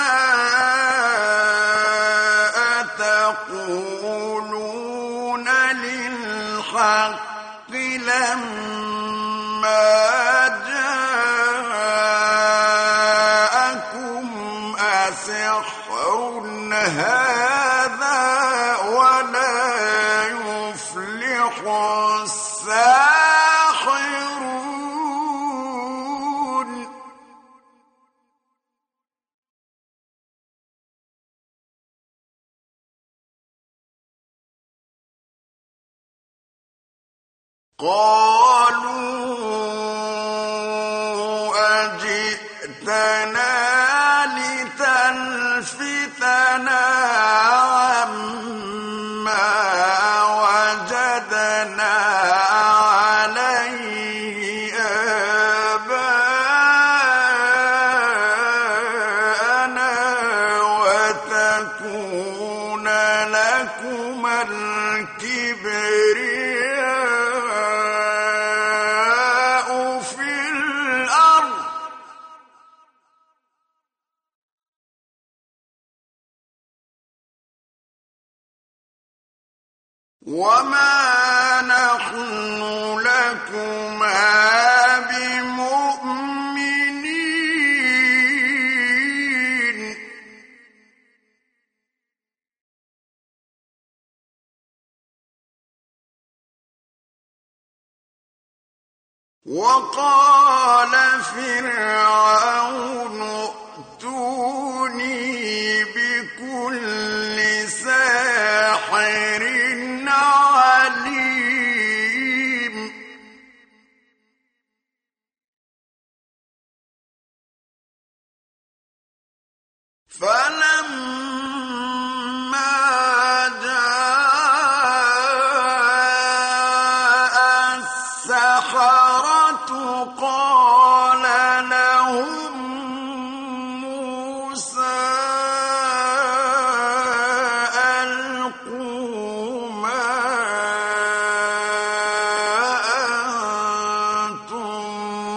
أتقولون للحق لما جاءكم أسحر هذا ولا يفلح الساحرون قالوا أجئتنا لتلفتنا عما وجدنا عليه آباءنا وتكون لكما الكبرياء في الأرض وما نحن لكما بمؤمنين وقال فرعون ائتوني بكل ساحر عليم فلما جاء السحرة قال لهم موسى ألقوا ما أنتم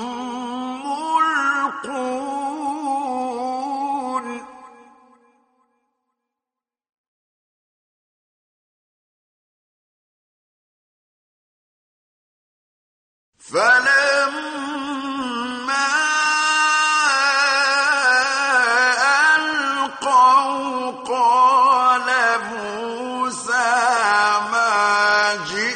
ملقون فلما ألقوا قال موسى ما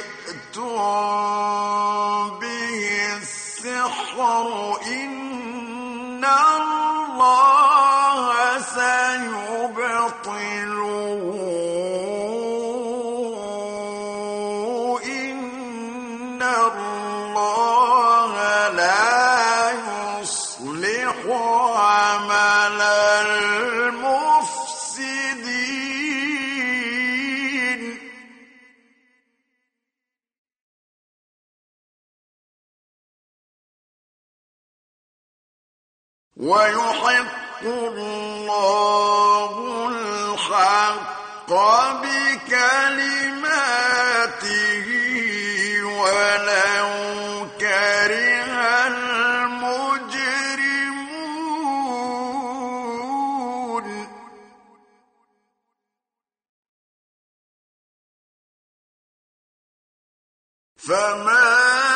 جئتم به السحر إن الله سيبطله إِنَّ اللَّهَ لَا يُصْلِحُ عَمَلَ الْمُفْسِدِينَ وَيُحِقُّ اللَّهُ الْحَقَّ بِكَلِمَاتِهِ وَلَوْ كَرِهَ الْمُجْرِمُونَ فَمَا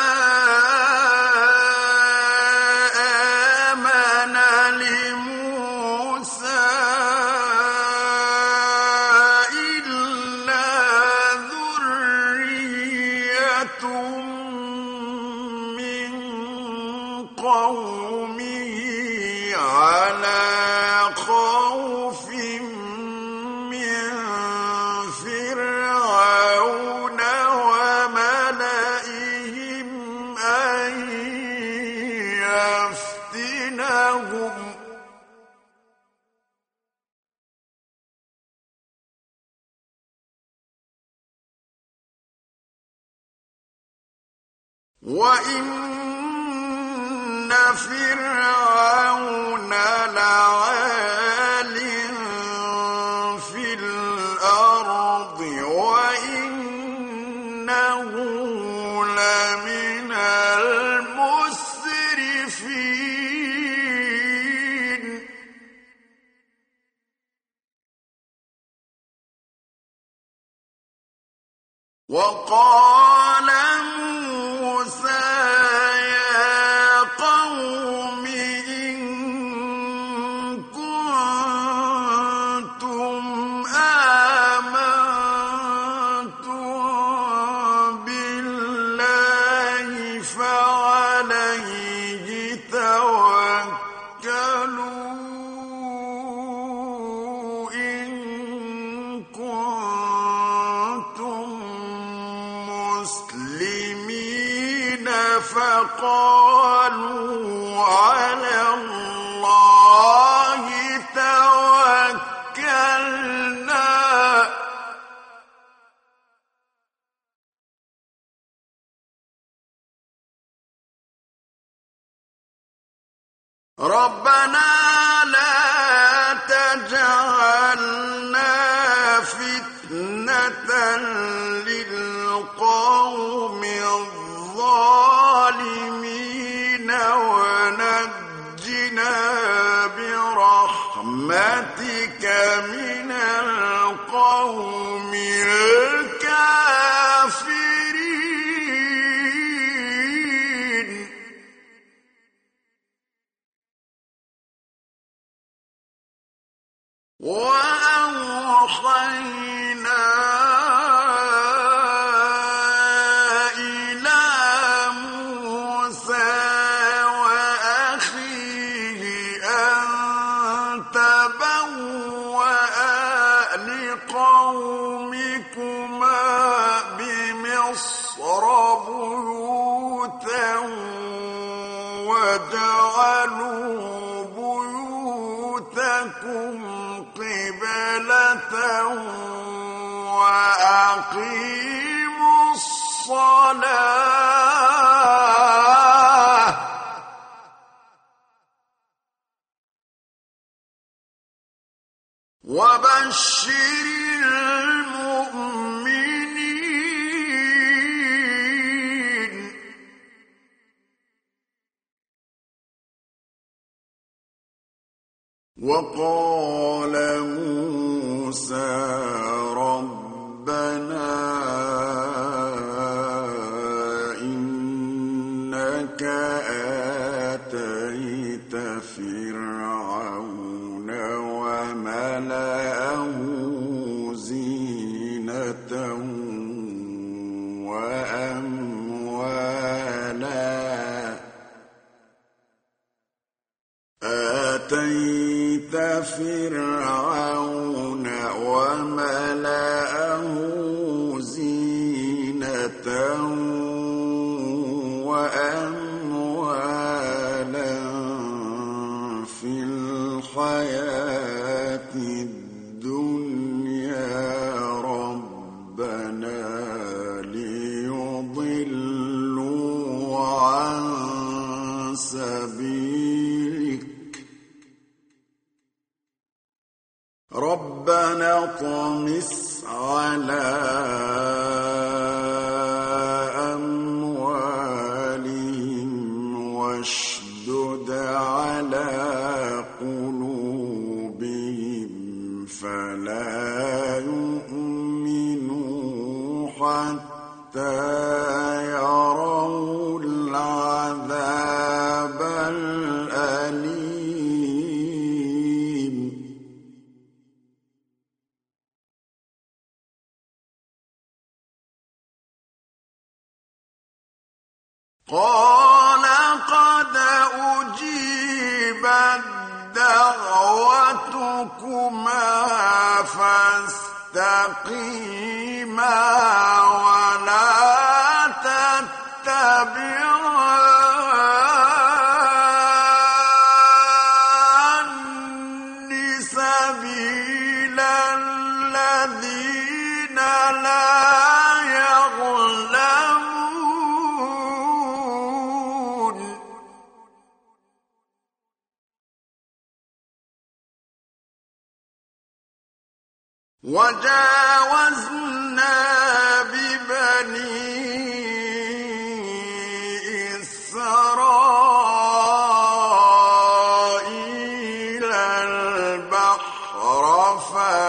وَإِنَّ فِرْعَوْنَ لَعَالٍ فِي الْأَرْضِ وَإِنَّهُ لَمِنَ الْمُسْرِفِينَ وَقَالَ مُوسَى يَا قَوْمِ إِن كُنتُمْ آمَنتُم بِاللَّهِ فَعَلَيْهِ تَوَكَّلُوا إِن كُنتُمْ مسلمين فقالوا على الله توكلنا ربنا لا تجعلنا فتنة للقوم الظالمين ونجنا برحمتك من القوم الكافرين وأوحينا إلى موسى وأخيه أن تبوأ لقومكما بمصر بيوتا وَاجْعَلُوا بُيُوتَكُمْ قِبْلَةً وَأَقِيمُوا الصَّلَاةَ وَبَشِّرِ الْمُؤْمِنِينَ وَقَالَ مُوسَى رَبَّنَا إِنَّكَ آتَيْتَ فِرْعَوْنَ وَمَلَأَهُ زِينَةً وَأَمْوَالًا آتَيْتَ فِرْعَوْنَ وَمَلَأَهُ زِينَةً طمس على أموالهم واشدد على قلوبهم فلا يؤمنوا حتى يروا العذاب الأليم قال قد أجيبت دعوتكما فاستقيما ولا تتبعان سبيل الذين لا يعلمون وجاوزنا ببني إسرائيل البحر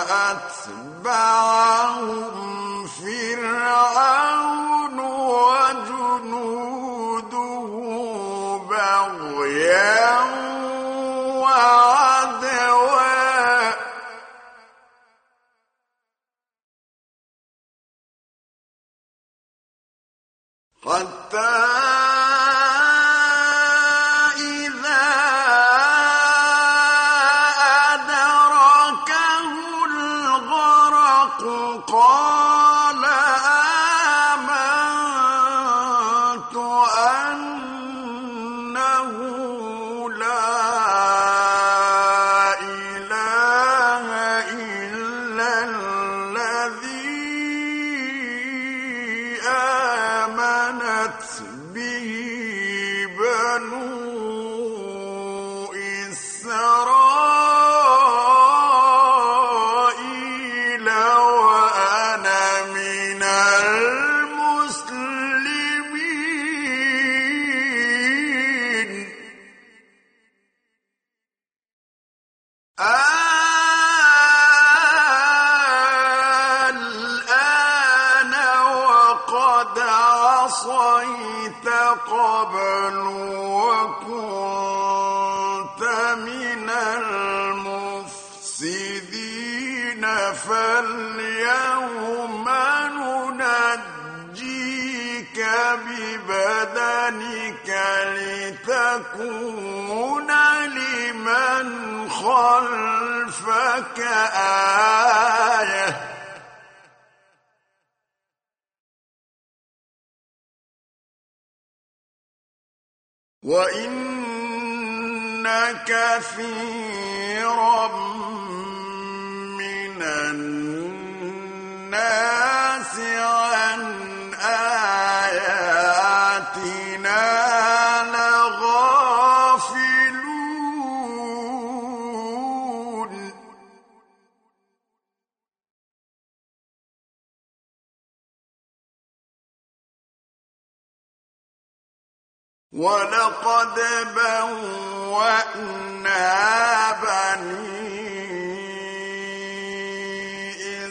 فأتبعهم فرعون وجنوده بغيا وعدوا حتى إذا أدركه الغرق قال آمنت أنه لا إله إلا الذي آمنت به بنو إسرائيل وأنا من المسلمين الآن وقد عصيت قبل وكنت من المفسدين فاليوم ننجيك ببدنك لتكون لمن خلفك آية وإن كثيرا من الناس عن آياتنا لغافلون ولقد بوأنا بني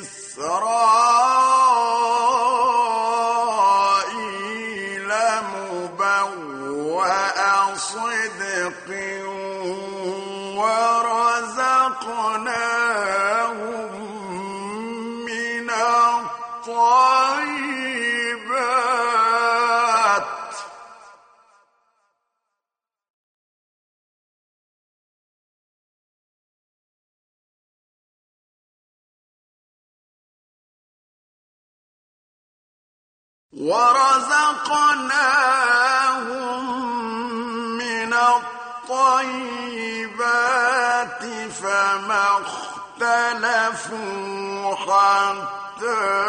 إسرائيل مبوأ صدق ورزقناهم من الطيبات فما اختلفوا حتى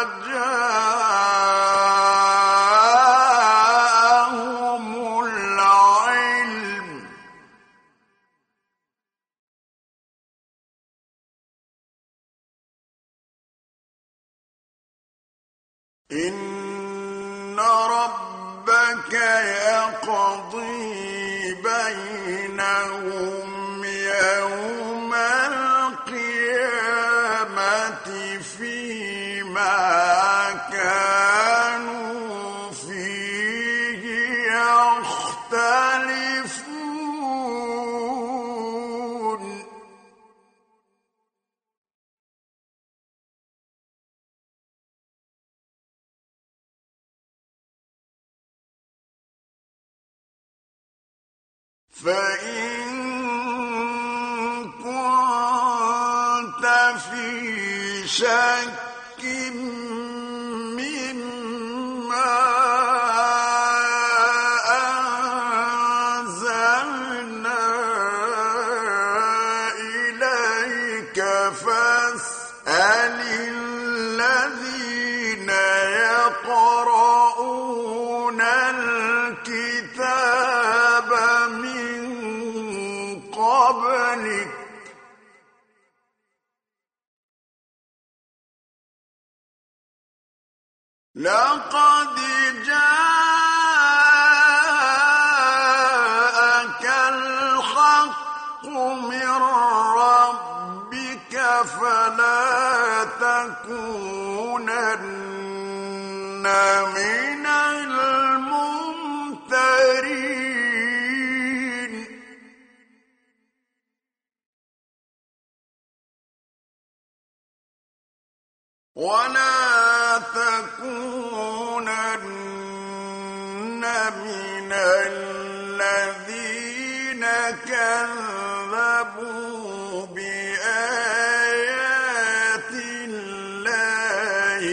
جاءهم العلم يقضي بينهم يوم القيامة فيما كانوا فيه يختلفون فإن كنت في شك مما أنزلنا إليك فاسأل الذين يقرؤون الكتاب من قبلك لقد جاءك الحق من ربك فلا تكونن من الممترين ولا تكونن من الذين كذبوا بآيات الله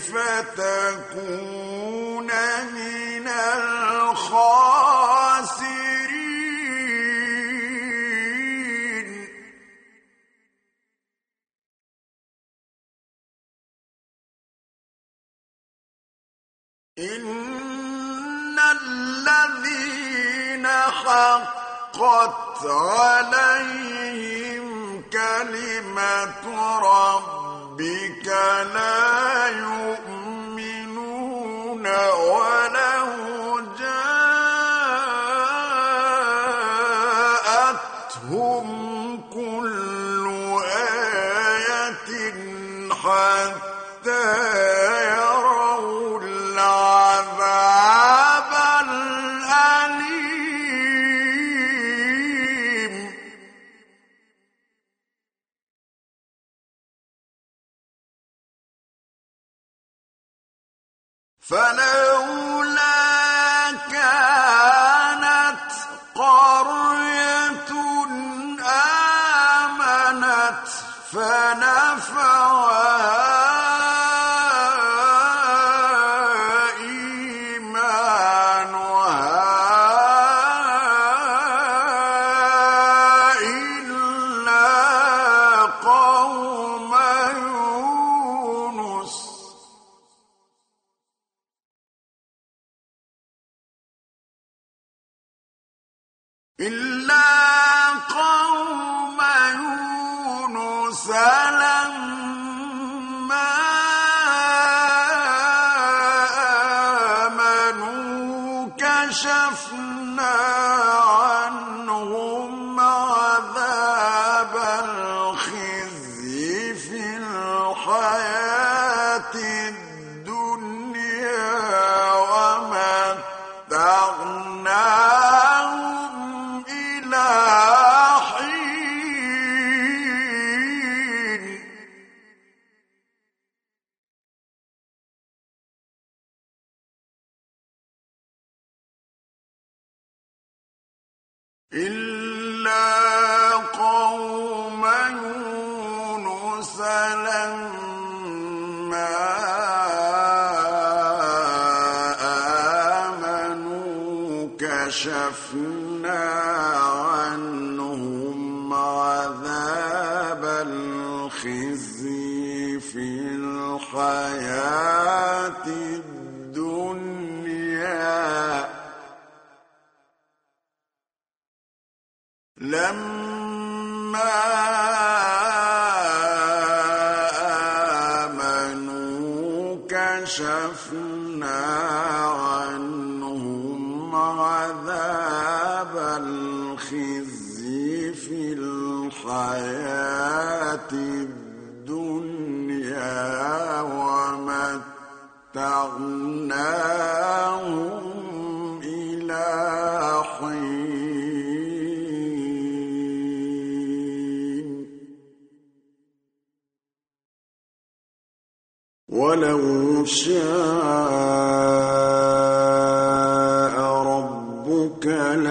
فتكون من الخاسرين إن الذين حقت عليهم كلمة ربك لا يؤمنون ولو جاءتهم كل آية حتى يروا العذاب الأليم فلولا كانت قرية آمنت فنفعها إلا قوم يونس لما آمنوا كشفنا عنهم عذاب الخزي في الحياة الدنيا ومتعناهم إلى حين إلا قوم يونس لما آمنوا كشفنا عنهم عذاب الخزي في الحياة الدنيا لما آمنوا كشفنا عنهم ومتعناهم إلى حين ولو شاء ربك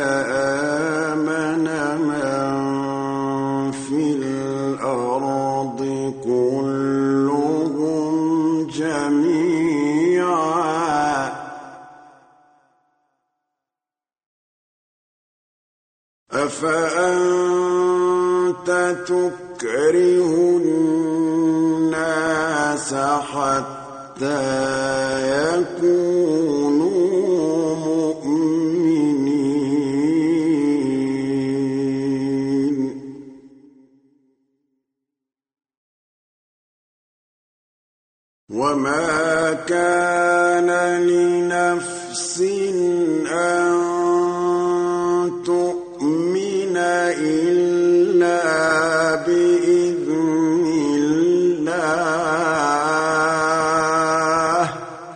لآمن من في الأرض كلهم جميعا أفأنت تكره الناس حتى يكونوا مؤمنين وما كان لنفس أن تؤمن إلا بإذن الله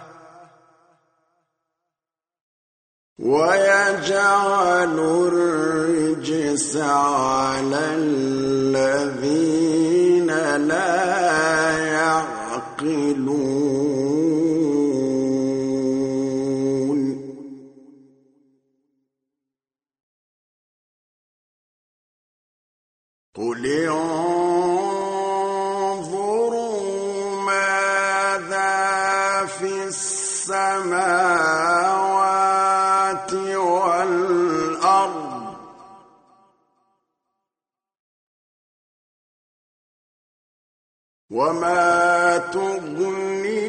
ويجعل الرجس على الذين لا يعقلون قل انظروا ماذا في السماوات والأرض وما تغني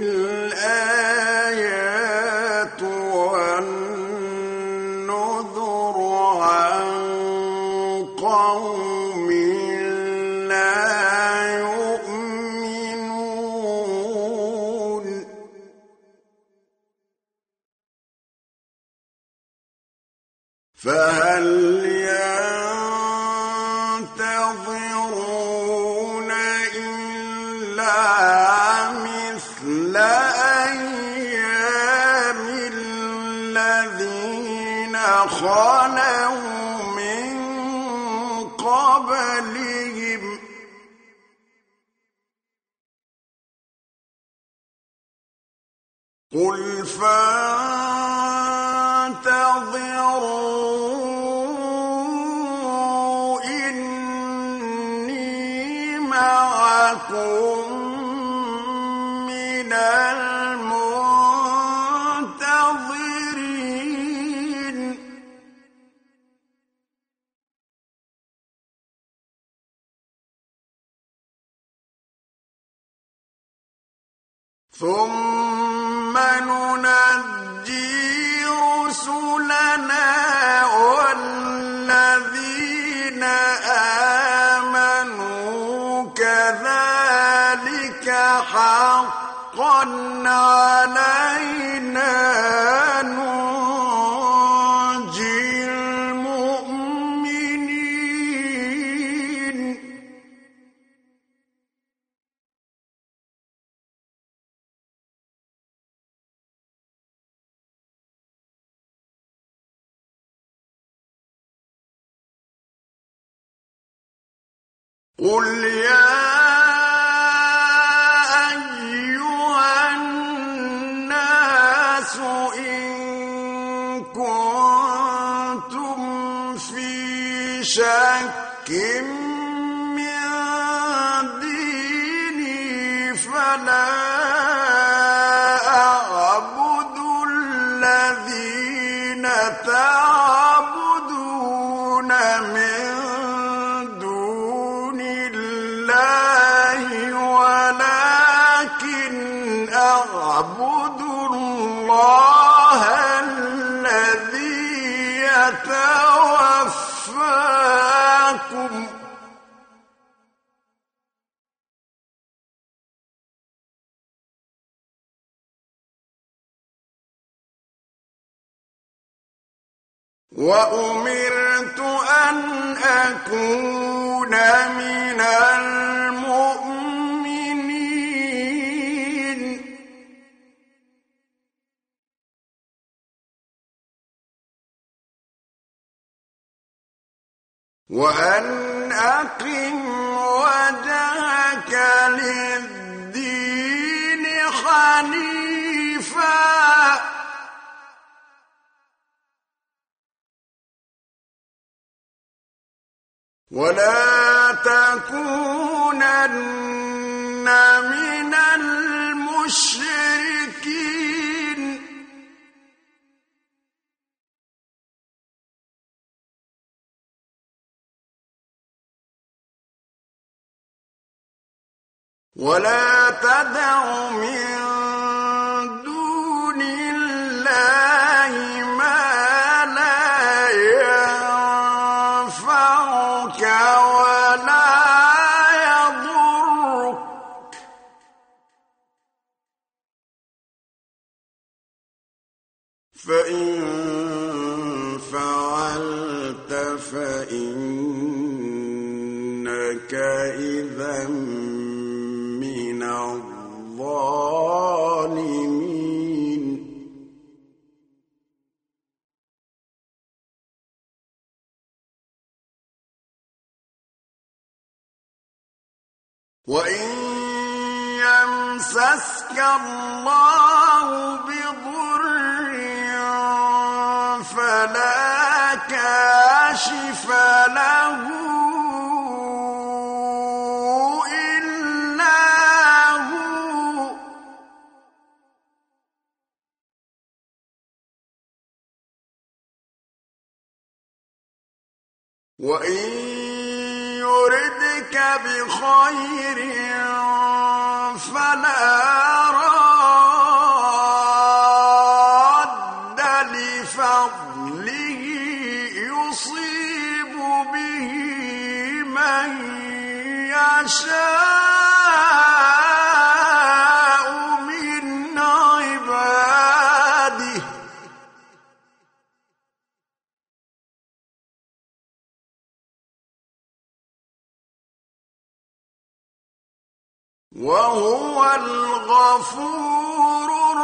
الآيات والنذر عن قوم لا يؤمنون فهل ينتظرون إلا مثل أيام الذين خلوا من قبلهم قل فانتظروا إني معكم من المنتظرين ثم ننجي رسلنا والذين آمنوا كذلك حقا علينا ننجي المؤمنين قل يا أيها الناس إن كنتم في شك من ديني فلا أعبد الذين تعبدون من أعبد الله الذي يتوفاكم وأمرت أن أكون من المؤمنين وأن أقم وجهك للدين حنيفا ولا تكونن من المشركين ولا تدع من دون الله ما لا ينفعك ولا يضرك فإن فعلت فإنك إذا من الظالمين وإن يمسسك الله بضر فلا كاشف له إلا هو وإن يردك بخير فلا راد لفضله يصيب به من يشاء من عباده وهو الغفور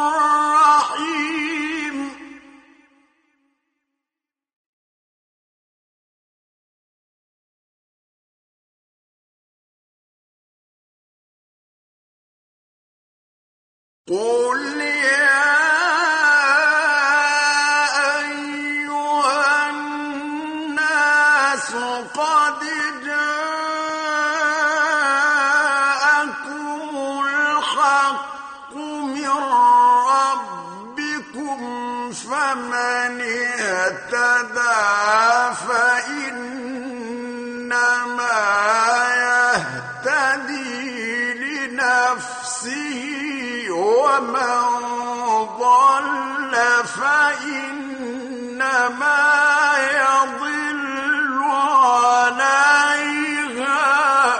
الرحيم قل يا أيها الناس قد جاءكم الحق من ربكم فمن اهتدى فإنما يهتدي لنفسه ومن ضل فإنما يضل عليها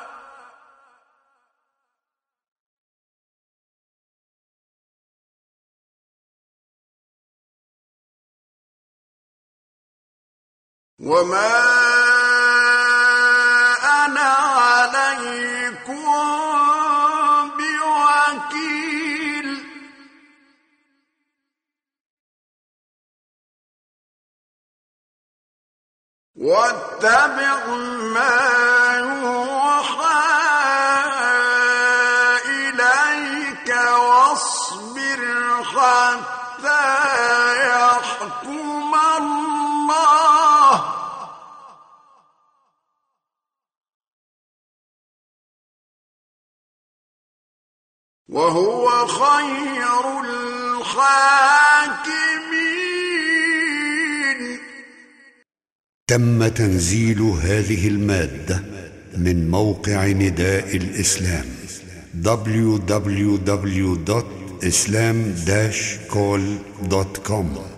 وما أنا عليكم بوكيل واتبع ما يوحى إليك واصبر حتى يحكم الله وهو خير الحاكمين. تم تنزيل هذه المادة من موقع نداء الإسلام www.islam-call.com